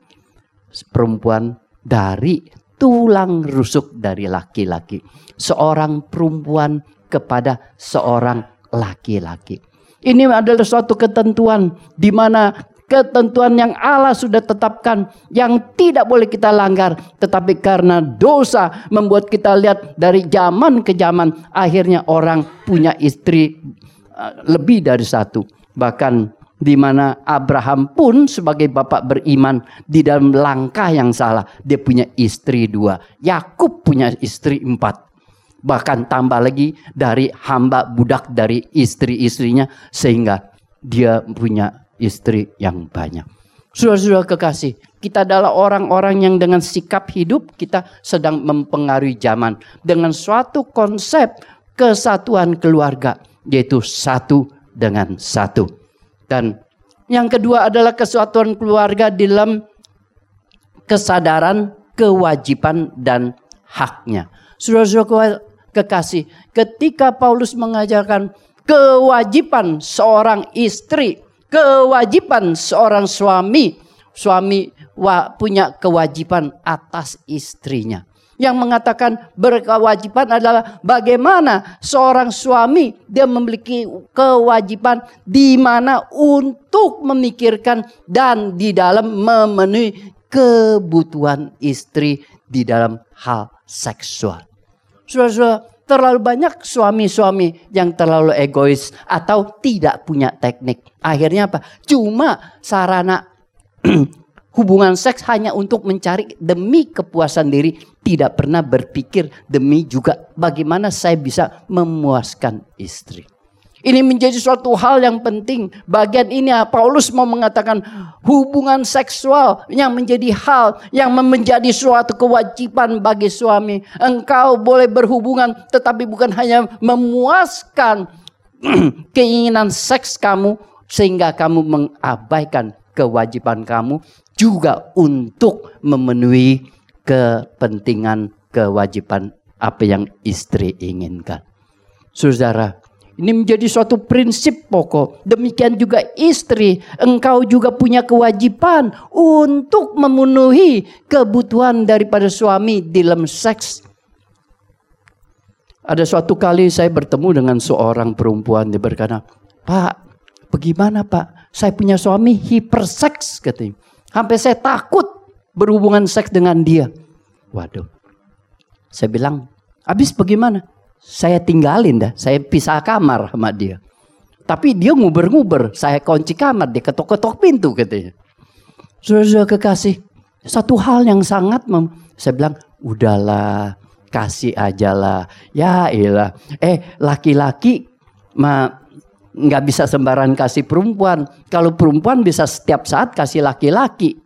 A: perempuan dari tulang rusuk dari laki-laki. Seorang perempuan kepada seorang laki-laki. Ini adalah suatu ketentuan di mana ketentuan yang Allah sudah tetapkan yang tidak boleh kita langgar. Tetapi karena dosa membuat kita lihat dari zaman ke zaman. Akhirnya orang punya istri lebih dari satu. Bahkan di mana Abraham pun sebagai bapak beriman di dalam langkah yang salah. Dia punya istri dua. Yakub punya istri empat. Bahkan tambah lagi dari hamba budak dari istri-istrinya. Sehingga dia punya istri yang banyak. Saudara-saudara kekasih. Kita adalah orang-orang yang dengan sikap hidup kita sedang mempengaruhi zaman. Dengan suatu konsep kesatuan keluarga. Yaitu satu dengan satu. Dan yang kedua adalah kesatuan keluarga dalam kesadaran, kewajiban, dan haknya. Saudara-saudara kekasih, ketika Paulus mengajarkan kewajiban seorang istri, kewajiban seorang suami, suami punya kewajiban atas istrinya. Yang mengatakan berkewajiban adalah bagaimana seorang suami dia memiliki kewajiban di mana untuk memikirkan dan di dalam memenuhi kebutuhan istri di dalam hal seksual. Saudara-saudara, terlalu banyak suami-suami yang terlalu egois atau tidak punya teknik. Akhirnya apa? Cuma sarana hubungan seks hanya untuk mencari demi kepuasan diri. Tidak pernah berpikir demi juga bagaimana saya bisa memuaskan istri. Ini menjadi suatu hal yang penting. Bagian ini Paulus mau mengatakan hubungan seksual yang menjadi hal yang menjadi suatu kewajiban bagi suami. Engkau boleh berhubungan tetapi bukan hanya memuaskan keinginan seks kamu sehingga kamu mengabaikan kewajiban kamu juga untuk memenuhi kepentingan kewajiban apa yang istri inginkan. Saudara, Ini menjadi suatu prinsip pokok. Demikian juga istri, engkau juga punya kewajiban untuk memenuhi kebutuhan daripada suami dalam seks. Ada suatu kali saya bertemu dengan seorang perempuan, dia berkata, "Pak, bagaimana Pak? Saya punya suami hiperseks," katanya. "Sampai saya takut berhubungan seks dengan dia." Waduh. Saya bilang, "Habis bagaimana?" Saya tinggalin dah, saya pisah kamar sama dia. Tapi dia nguber-nguber, saya kunci kamar, dia ketok-ketok pintu katanya. Saudara kekasih, satu hal yang sangat mem saya bilang, udahlah, kasih aja lah. Ya elah, eh laki-laki mah nggak bisa sembarangan kasih perempuan. Kalau perempuan bisa setiap saat kasih laki-laki.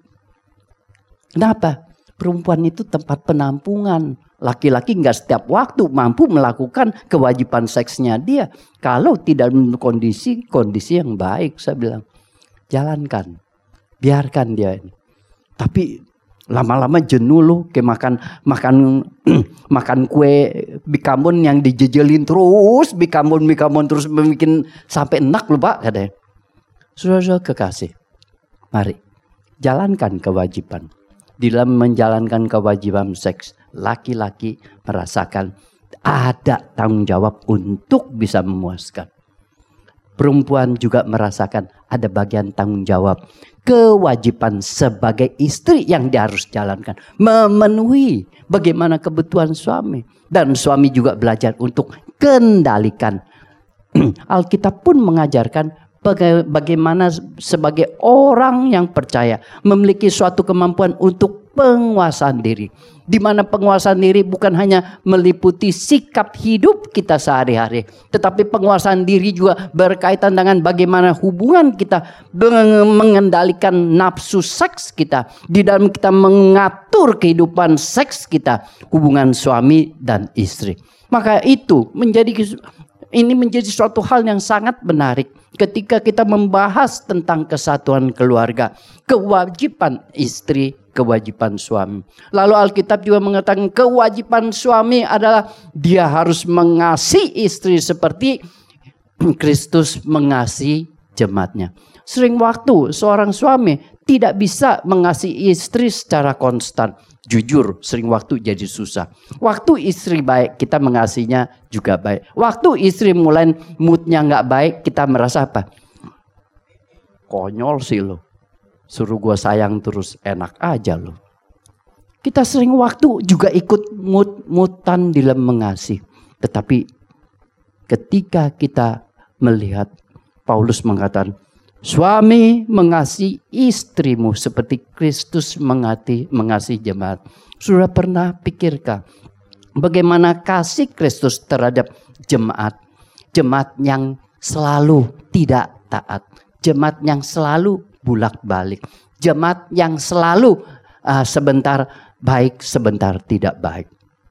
A: Kenapa? Perempuan itu tempat penampungan. Laki-laki nggak setiap waktu mampu melakukan kewajiban seksnya dia. Kalau tidak menurut kondisi kondisi yang baik, saya bilang jalankan, biarkan dia ini. Tapi lama-lama jenuh loh, kayak makan makan makan kue bikambon yang dijejelin terus, bikambon bikambon terus bikin sampai enak loh Pak katanya. Saudara kekasih, mari jalankan kewajiban. Di dalam menjalankan kewajiban seks, laki-laki merasakan ada tanggung jawab untuk bisa memuaskan. Perempuan juga merasakan ada bagian tanggung jawab, kewajiban sebagai istri yang dia harus jalankan, memenuhi bagaimana kebutuhan suami. Dan suami juga belajar untuk kendalikan. Alkitab pun mengajarkan bagaimana sebagai orang yang percaya memiliki suatu kemampuan untuk penguasaan diri. Di mana penguasaan diri bukan hanya meliputi sikap hidup kita sehari-hari, tetapi penguasaan diri juga berkaitan dengan bagaimana hubungan kita mengendalikan nafsu seks kita, di dalam kita mengatur kehidupan seks kita, hubungan suami dan istri. Maka itu menjadi ini menjadi suatu hal yang sangat menarik ketika kita membahas tentang kesatuan keluarga, kewajiban istri, kewajiban suami. Lalu Alkitab juga mengatakan kewajiban suami adalah dia harus mengasihi istri seperti Kristus mengasihi jemaatnya. Sering waktu seorang suami tidak bisa mengasihi istri secara konstan. Jujur, sering waktu jadi susah. Waktu istri baik, kita mengasihinya juga baik. Waktu istri mulai moodnya nggak baik, kita merasa apa? Konyol sih lo. Suruh gue sayang terus, enak aja lo. Kita sering waktu juga ikut mood-moodan dalam mengasihi. Tetapi ketika kita melihat Paulus mengatakan, suami mengasihi istrimu seperti Kristus mengasihi, mengasihi jemaat. Sudah pernah pikirkah bagaimana kasih Kristus terhadap jemaat? Jemaat yang selalu tidak taat. Jemaat yang selalu bulak-balik. Jemaat yang selalu uh, sebentar baik, sebentar tidak baik.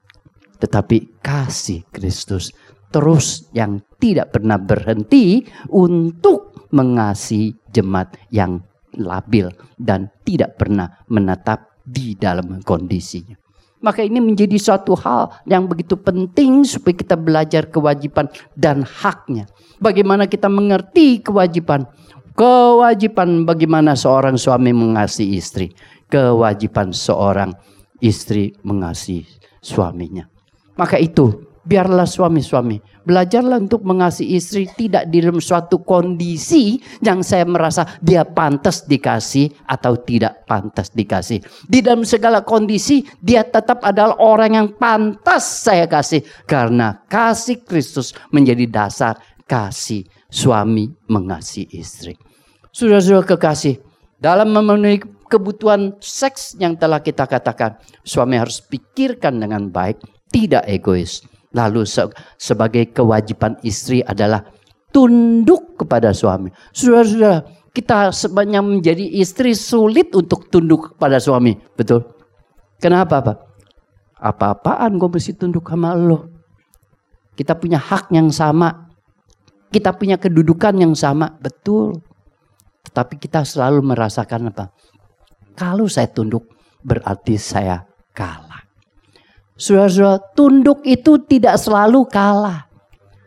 A: Tetapi kasih Kristus terus yang tidak pernah berhenti untuk mengasihi jemaat yang labil dan tidak pernah menatap di dalam kondisinya. Maka ini menjadi suatu hal yang begitu penting supaya kita belajar kewajiban dan haknya. Bagaimana kita mengerti kewajiban. Kewajiban bagaimana seorang suami mengasihi istri. Kewajiban seorang istri mengasihi suaminya. Maka itu biarlah suami-suami belajarlah untuk mengasihi istri tidak di dalam suatu kondisi yang saya merasa dia pantas dikasih atau tidak pantas dikasih. Di dalam segala kondisi dia tetap adalah orang yang pantas saya kasih. Karena kasih Kristus menjadi dasar kasih suami mengasihi istri. Saudara-saudara kekasih, dalam memenuhi kebutuhan seks yang telah kita katakan, suami harus pikirkan dengan baik, tidak egois. Lalu se sebagai kewajiban istri adalah tunduk kepada suami. Saudara-saudara, kita sebenarnya menjadi istri sulit untuk tunduk kepada suami. Betul? Kenapa Pak? Apa-apaan gue mesti tunduk sama lo? Kita punya hak yang sama. Kita punya kedudukan yang sama. Betul. Tetapi kita selalu merasakan apa? Kalau saya tunduk berarti saya kalah. Saudara-saudara, tunduk itu tidak selalu kalah.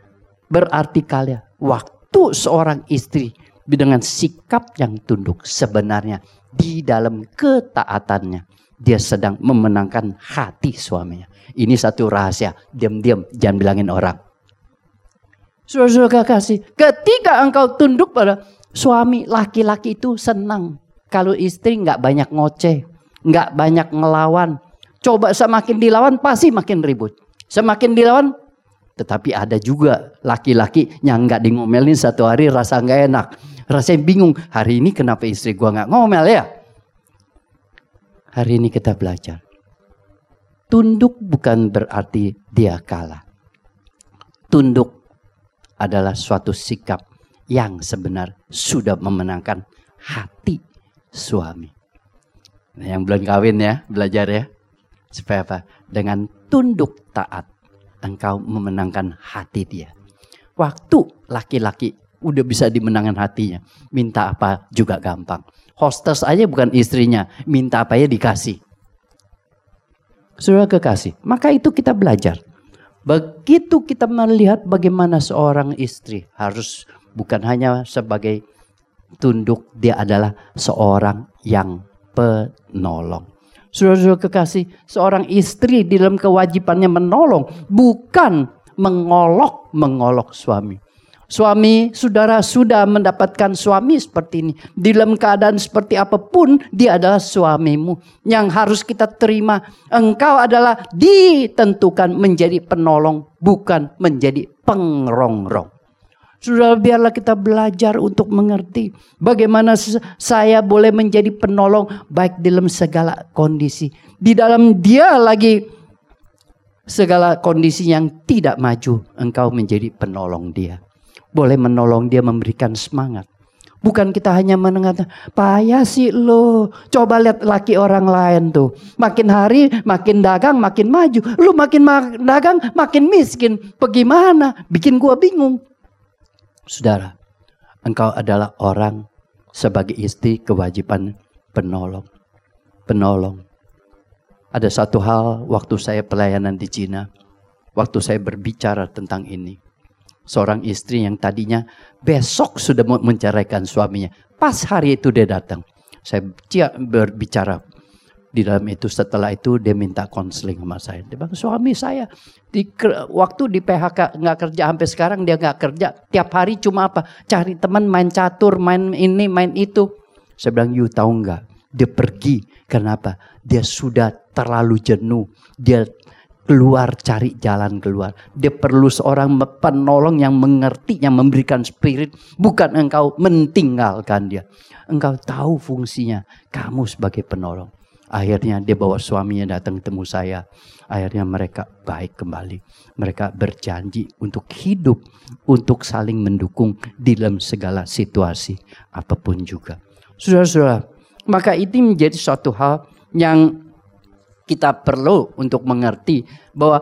A: berarti kalian waktu seorang istri dengan sikap yang tunduk sebenarnya di dalam ketaatannya dia sedang memenangkan hati suaminya. Ini satu rahasia, diam-diam jangan bilangin orang. Saudara-saudara kasih, ketika engkau tunduk pada suami, laki-laki itu senang. Kalau istri nggak banyak ngoceh, nggak banyak ngelawan. Coba semakin dilawan pasti makin ribut. Semakin dilawan, tetapi ada juga laki-laki yang nggak di ngomelin satu hari rasa nggak enak. Rasanya bingung, hari ini kenapa istri gua nggak ngomel ya? Hari ini kita belajar. Tunduk bukan berarti dia kalah. Tunduk adalah suatu sikap yang sebenarnya sudah memenangkan hati suami. Nah, yang belum kawin ya, belajar ya. Supaya apa? Dengan tunduk taat, engkau memenangkan hati dia. Waktu laki-laki udah bisa dimenangkan hatinya, minta apa juga gampang. Hostess aja bukan istrinya, minta apa ya dikasih. Saudara kekasih, maka itu kita belajar. Begitu kita melihat bagaimana seorang istri harus bukan hanya sebagai tunduk, dia adalah seorang yang penolong. Saudara-saudara kekasih, seorang istri di dalam kewajibannya menolong, bukan mengolok-mengolok suami. Suami, saudara sudah mendapatkan suami seperti ini. Di dalam keadaan seperti apapun, dia adalah suamimu. Yang harus kita terima, engkau adalah ditentukan menjadi penolong, bukan menjadi pengerongrong. Saudara, biarlah kita belajar untuk mengerti bagaimana saya boleh menjadi penolong baik dalam segala kondisi. Di dalam dia lagi segala kondisi yang tidak maju, engkau menjadi penolong dia. Boleh menolong dia, memberikan semangat. Bukan kita hanya menengah, payah sih lo. Coba lihat laki orang lain tuh. Makin hari makin dagang makin maju. Lu makin ma- dagang makin miskin. Bagaimana? Bikin gua bingung. Saudara, engkau adalah orang sebagai istri kewajiban penolong. Penolong. Ada satu hal waktu saya pelayanan di Cina. Waktu saya berbicara tentang ini. Seorang istri yang tadinya besok sudah mau menceraikan suaminya. Pas hari itu dia datang. Saya berbicara di dalam itu. Setelah itu dia minta konseling sama saya. Dia bilang, suami saya di, waktu di P H K gak kerja. Sampai sekarang dia gak kerja. Tiap hari cuma apa? Cari teman main catur, main ini, main itu. Saya bilang, you tahu gak? Dia pergi. Kenapa? Dia sudah terlalu jenuh. Dia keluar cari jalan keluar. Dia perlu seorang penolong yang mengerti, yang memberikan spirit. Bukan engkau mentinggalkan dia. Engkau tahu fungsinya. Kamu sebagai penolong. Akhirnya dia bawa suaminya datang temu saya. Akhirnya mereka baik kembali. Mereka berjanji untuk hidup. Untuk saling mendukung di dalam segala situasi. Apapun juga. Saudara-saudara. Maka itu menjadi suatu hal yang kita perlu untuk mengerti bahwa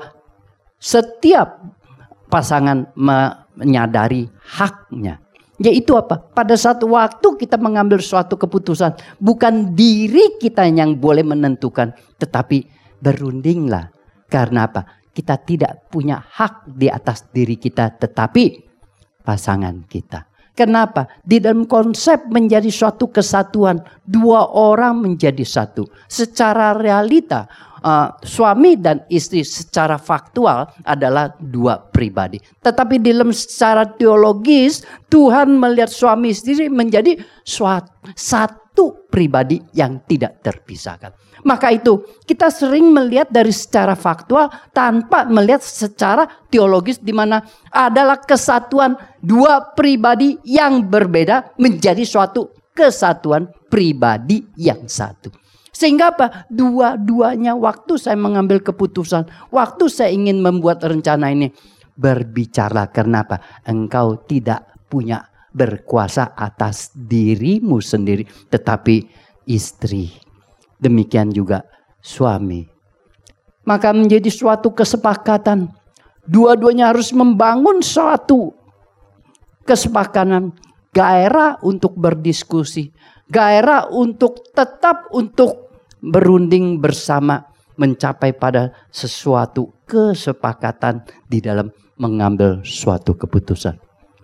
A: setiap pasangan menyadari haknya. Yaitu apa? Pada satu waktu kita mengambil suatu keputusan. Bukan diri kita yang boleh menentukan. Tetapi berundinglah. Karena apa? Kita tidak punya hak di atas diri kita. Tetapi pasangan kita. Kenapa? Di dalam konsep menjadi suatu kesatuan, dua orang menjadi satu. Secara realita, uh, suami dan istri secara faktual adalah dua pribadi. Tetapi di dalam secara teologis, Tuhan melihat suami istri menjadi suatu, satu pribadi yang tidak terpisahkan. Maka itu kita sering melihat dari secara faktual tanpa melihat secara teologis, di mana adalah kesatuan dua pribadi yang berbeda menjadi suatu kesatuan pribadi yang satu. Sehingga apa? Dua-duanya waktu saya mengambil keputusan, waktu saya ingin membuat rencana ini, berbicara. Kenapa? Engkau tidak punya berkuasa atas dirimu sendiri, tetapi istri. Demikian juga suami. Maka menjadi suatu kesepakatan. Dua-duanya harus membangun suatu kesepakatan. Gairah untuk berdiskusi. Gairah untuk tetap untuk berunding bersama. Mencapai pada sesuatu kesepakatan di dalam mengambil suatu keputusan.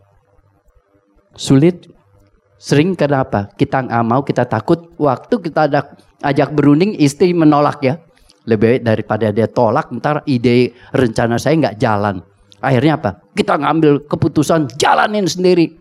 A: Sulit, sering kenapa? Kita nggak mau, kita takut. Waktu kita ada ajak berunding, istri menolak ya. Lebih baik daripada dia tolak, ntar ide rencana saya nggak jalan. Akhirnya apa? Kita ngambil keputusan, jalanin sendiri.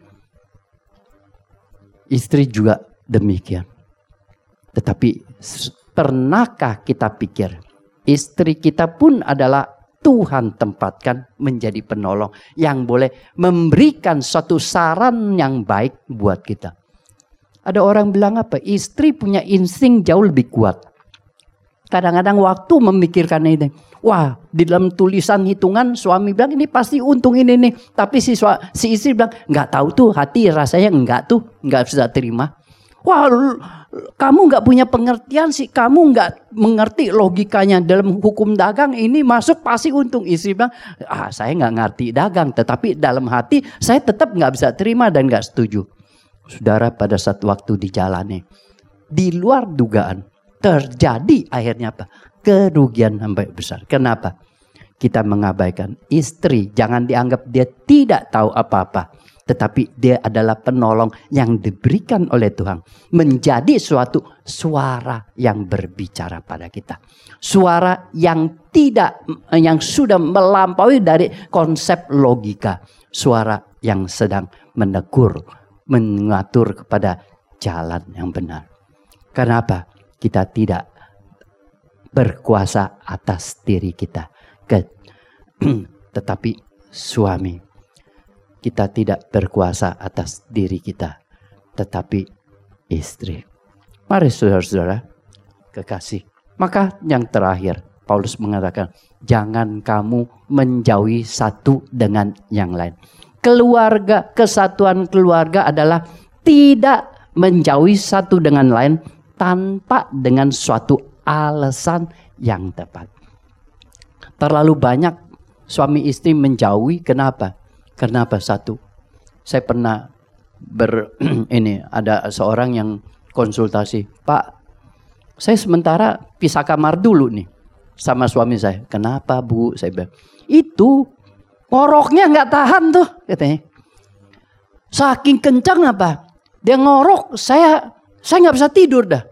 A: Istri juga demikian. Tetapi pernahkah kita pikir, istri kita pun adalah Tuhan tempatkan menjadi penolong yang boleh memberikan suatu saran yang baik buat kita. Ada orang bilang apa? Istri punya insting jauh lebih kuat. Kadang-kadang waktu memikirkan ini, wah di dalam tulisan hitungan suami bilang ini pasti untung ini nih. Tapi si, si istri bilang nggak tahu tuh, hati rasanya enggak tuh, nggak bisa terima. Wah, kamu nggak punya pengertian sih, kamu nggak mengerti logikanya dalam hukum dagang ini masuk pasti untung. Istri bilang, ah saya nggak ngerti dagang, tetapi dalam hati saya tetap nggak bisa terima dan nggak setuju. Saudara, pada saat waktu dijalani, di luar dugaan terjadi akhirnya apa? Kerugian sampai besar. Kenapa? Kita mengabaikan istri, jangan dianggap dia tidak tahu apa-apa. Tetapi dia adalah penolong yang diberikan oleh Tuhan. Menjadi suatu suara yang berbicara pada kita. Suara yang tidak, yang sudah melampaui dari konsep logika. Suara yang sedang menegur, mengatur kepada jalan yang benar. Kenapa? Kita tidak berkuasa atas diri kita. Tetapi suami. Kita tidak berkuasa atas diri kita, tetapi istri. Mari saudara-saudara, kekasih. Maka yang terakhir, Paulus mengatakan, jangan kamu menjauhi satu dengan yang lain. Keluarga, kesatuan keluarga adalah tidak menjauhi satu dengan lain tanpa dengan suatu alasan yang tepat. Terlalu banyak suami istri menjauhi, kenapa? Kenapa? Satu, saya pernah ber ini ada seorang yang konsultasi, Pak, saya sementara pisah kamar dulu nih sama suami saya. Kenapa Bu? Saya bilang, itu ngoroknya nggak tahan tuh, katanya. Saking kencang apa? Dia ngorok, saya saya nggak bisa tidur dah.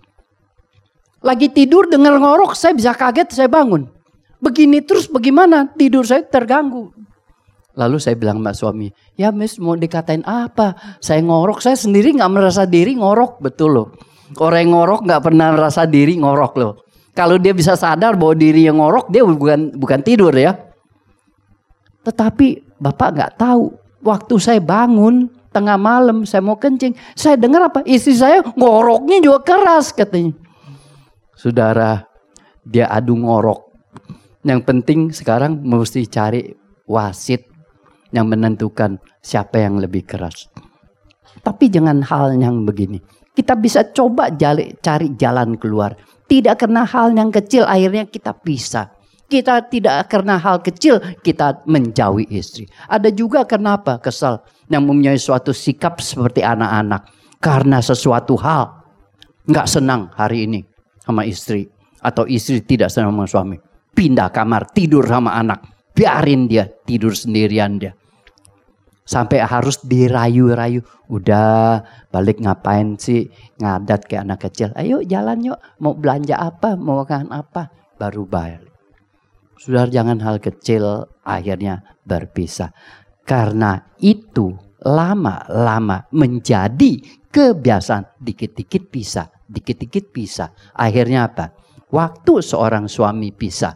A: Lagi tidur dengar ngorok, saya bisa kaget, saya bangun. Begini terus bagaimana? Tidur saya terganggu. Lalu saya bilang sama suami, ya Miss mau dikatain apa? Saya ngorok, saya sendiri gak merasa diri ngorok, betul loh. Orang yang ngorok gak pernah merasa diri ngorok loh. Kalau dia bisa sadar bahwa diri yang ngorok, dia bukan bukan tidur ya. Tetapi Bapak gak tahu, waktu saya bangun tengah malam, saya mau kencing, saya dengar apa? Istri saya ngoroknya juga keras katanya. Saudara, dia adu ngorok. Yang penting sekarang mesti cari wasit yang menentukan siapa yang lebih keras. Tapi jangan hal yang begini. Kita bisa coba jali, cari jalan keluar. Tidak karena hal yang kecil akhirnya kita pisah. Kita tidak karena hal kecil kita menjauhi istri. Ada juga kenapa kesal yang mempunyai suatu sikap seperti anak-anak. Karena sesuatu hal nggak senang hari ini sama istri. Atau istri tidak senang sama suami. Pindah kamar tidur sama anak. Biarin dia tidur sendirian dia. Sampai harus dirayu-rayu. Udah balik ngapain sih? Ngadat kayak anak kecil. Ayo jalan yuk. Mau belanja apa? Mau makan apa? Baru balik. Saudara, jangan hal kecil akhirnya berpisah. Karena itu lama-lama menjadi kebiasaan. Dikit-dikit pisah. Dikit-dikit pisah. Akhirnya apa? Waktu seorang suami pisah.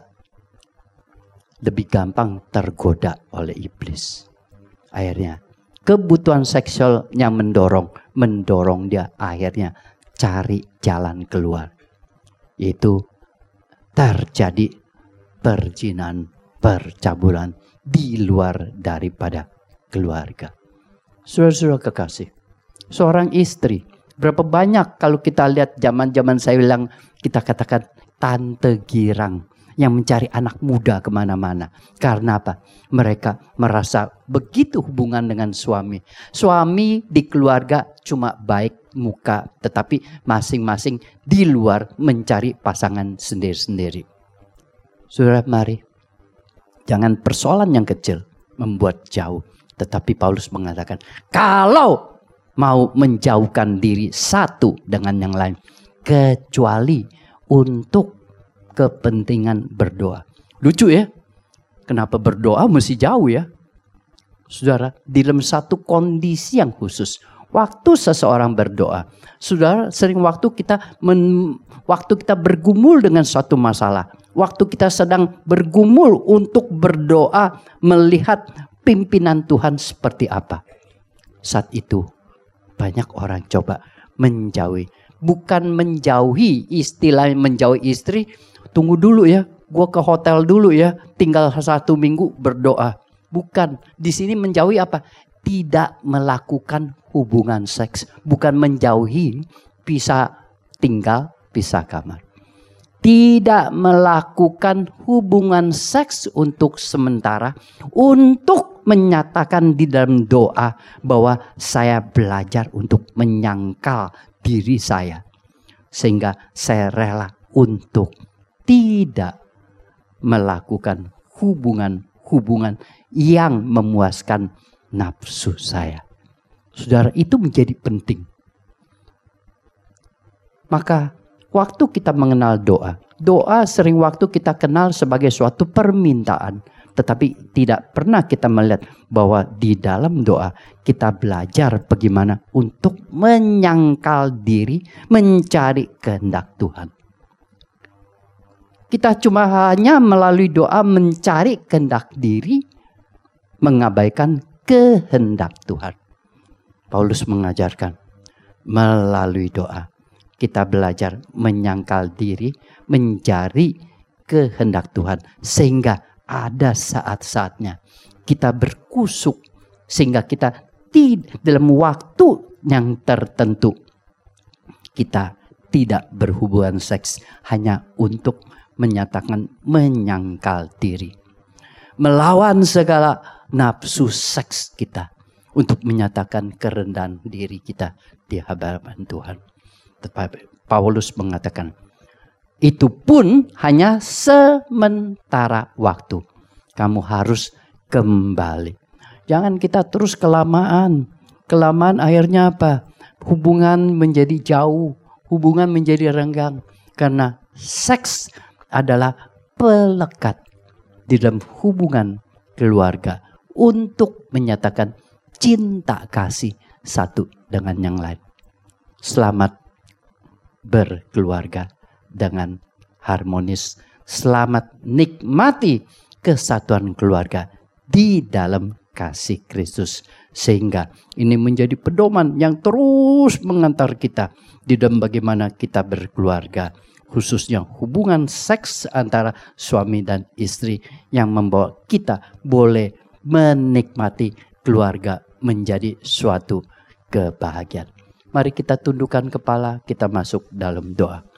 A: Lebih gampang tergoda oleh iblis. Akhirnya kebutuhan seksual yang mendorong, mendorong dia akhirnya cari jalan keluar. Itu terjadi perzinahan, percabulan di luar daripada keluarga. Saudara-saudara kekasih, seorang istri, berapa banyak kalau kita lihat zaman-zaman saya bilang, kita katakan tante girang. Yang mencari anak muda kemana-mana. Karena apa? Mereka merasa begitu hubungan dengan suami. Suami di keluarga cuma baik muka. Tetapi masing-masing di luar mencari pasangan sendiri-sendiri. Saudara, mari. Jangan persoalan yang kecil. membuat jauh. Tetapi Paulus mengatakan, kalau mau menjauhkan diri satu dengan yang lain, kecuali untuk kepentingan berdoa. Lucu ya, kenapa berdoa mesti jauh ya? Saudara, di dalam satu kondisi yang khusus, waktu seseorang berdoa, saudara, sering waktu kita men, waktu kita bergumul dengan suatu masalah, waktu kita sedang bergumul untuk berdoa melihat pimpinan Tuhan seperti apa. Saat itu banyak orang coba menjauhi, bukan menjauhi istilah menjauhi istri. Tunggu dulu ya, gua ke hotel dulu ya, tinggal satu minggu berdoa. Bukan, di sini menjauhi apa? Tidak melakukan hubungan seks, bukan menjauhi, pisah tinggal, pisah kamar. Tidak melakukan hubungan seks untuk sementara, untuk menyatakan di dalam doa bahwa saya belajar untuk menyangkal diri saya, sehingga saya rela untuk tidak melakukan hubungan-hubungan yang memuaskan nafsu saya. Saudara, itu menjadi penting. Maka waktu kita mengenal doa, doa sering waktu kita kenal sebagai suatu permintaan, tetapi tidak pernah kita melihat bahwa di dalam doa kita belajar bagaimana untuk menyangkal diri, mencari kehendak Tuhan. Kita cuma hanya melalui doa mencari kehendak diri, mengabaikan kehendak Tuhan. Paulus mengajarkan melalui doa kita belajar menyangkal diri, mencari kehendak Tuhan, sehingga ada saat-saatnya kita berkusuk, sehingga kita tidak dalam waktu yang tertentu kita tidak berhubungan seks hanya untuk menyatakan menyangkal diri, melawan segala nafsu seks kita untuk menyatakan kerendahan diri kita di hadapan Tuhan. Tetapi Paulus mengatakan itu pun hanya sementara waktu. Kamu harus kembali. Jangan kita terus kelamaan. Kelamaan akhirnya apa? Hubungan menjadi jauh, hubungan menjadi renggang, karena seks adalah pelekat di dalam hubungan keluarga untuk menyatakan cinta kasih satu dengan yang lain. Selamat berkeluarga dengan harmonis. Selamat nikmati kesatuan keluarga di dalam kasih Kristus. Sehingga ini menjadi pedoman yang terus mengantar kita di dalam bagaimana kita berkeluarga. Khususnya hubungan seks antara suami dan istri yang membawa kita boleh menikmati keluarga menjadi suatu kebahagiaan. Mari kita tundukkan kepala, kita masuk dalam doa.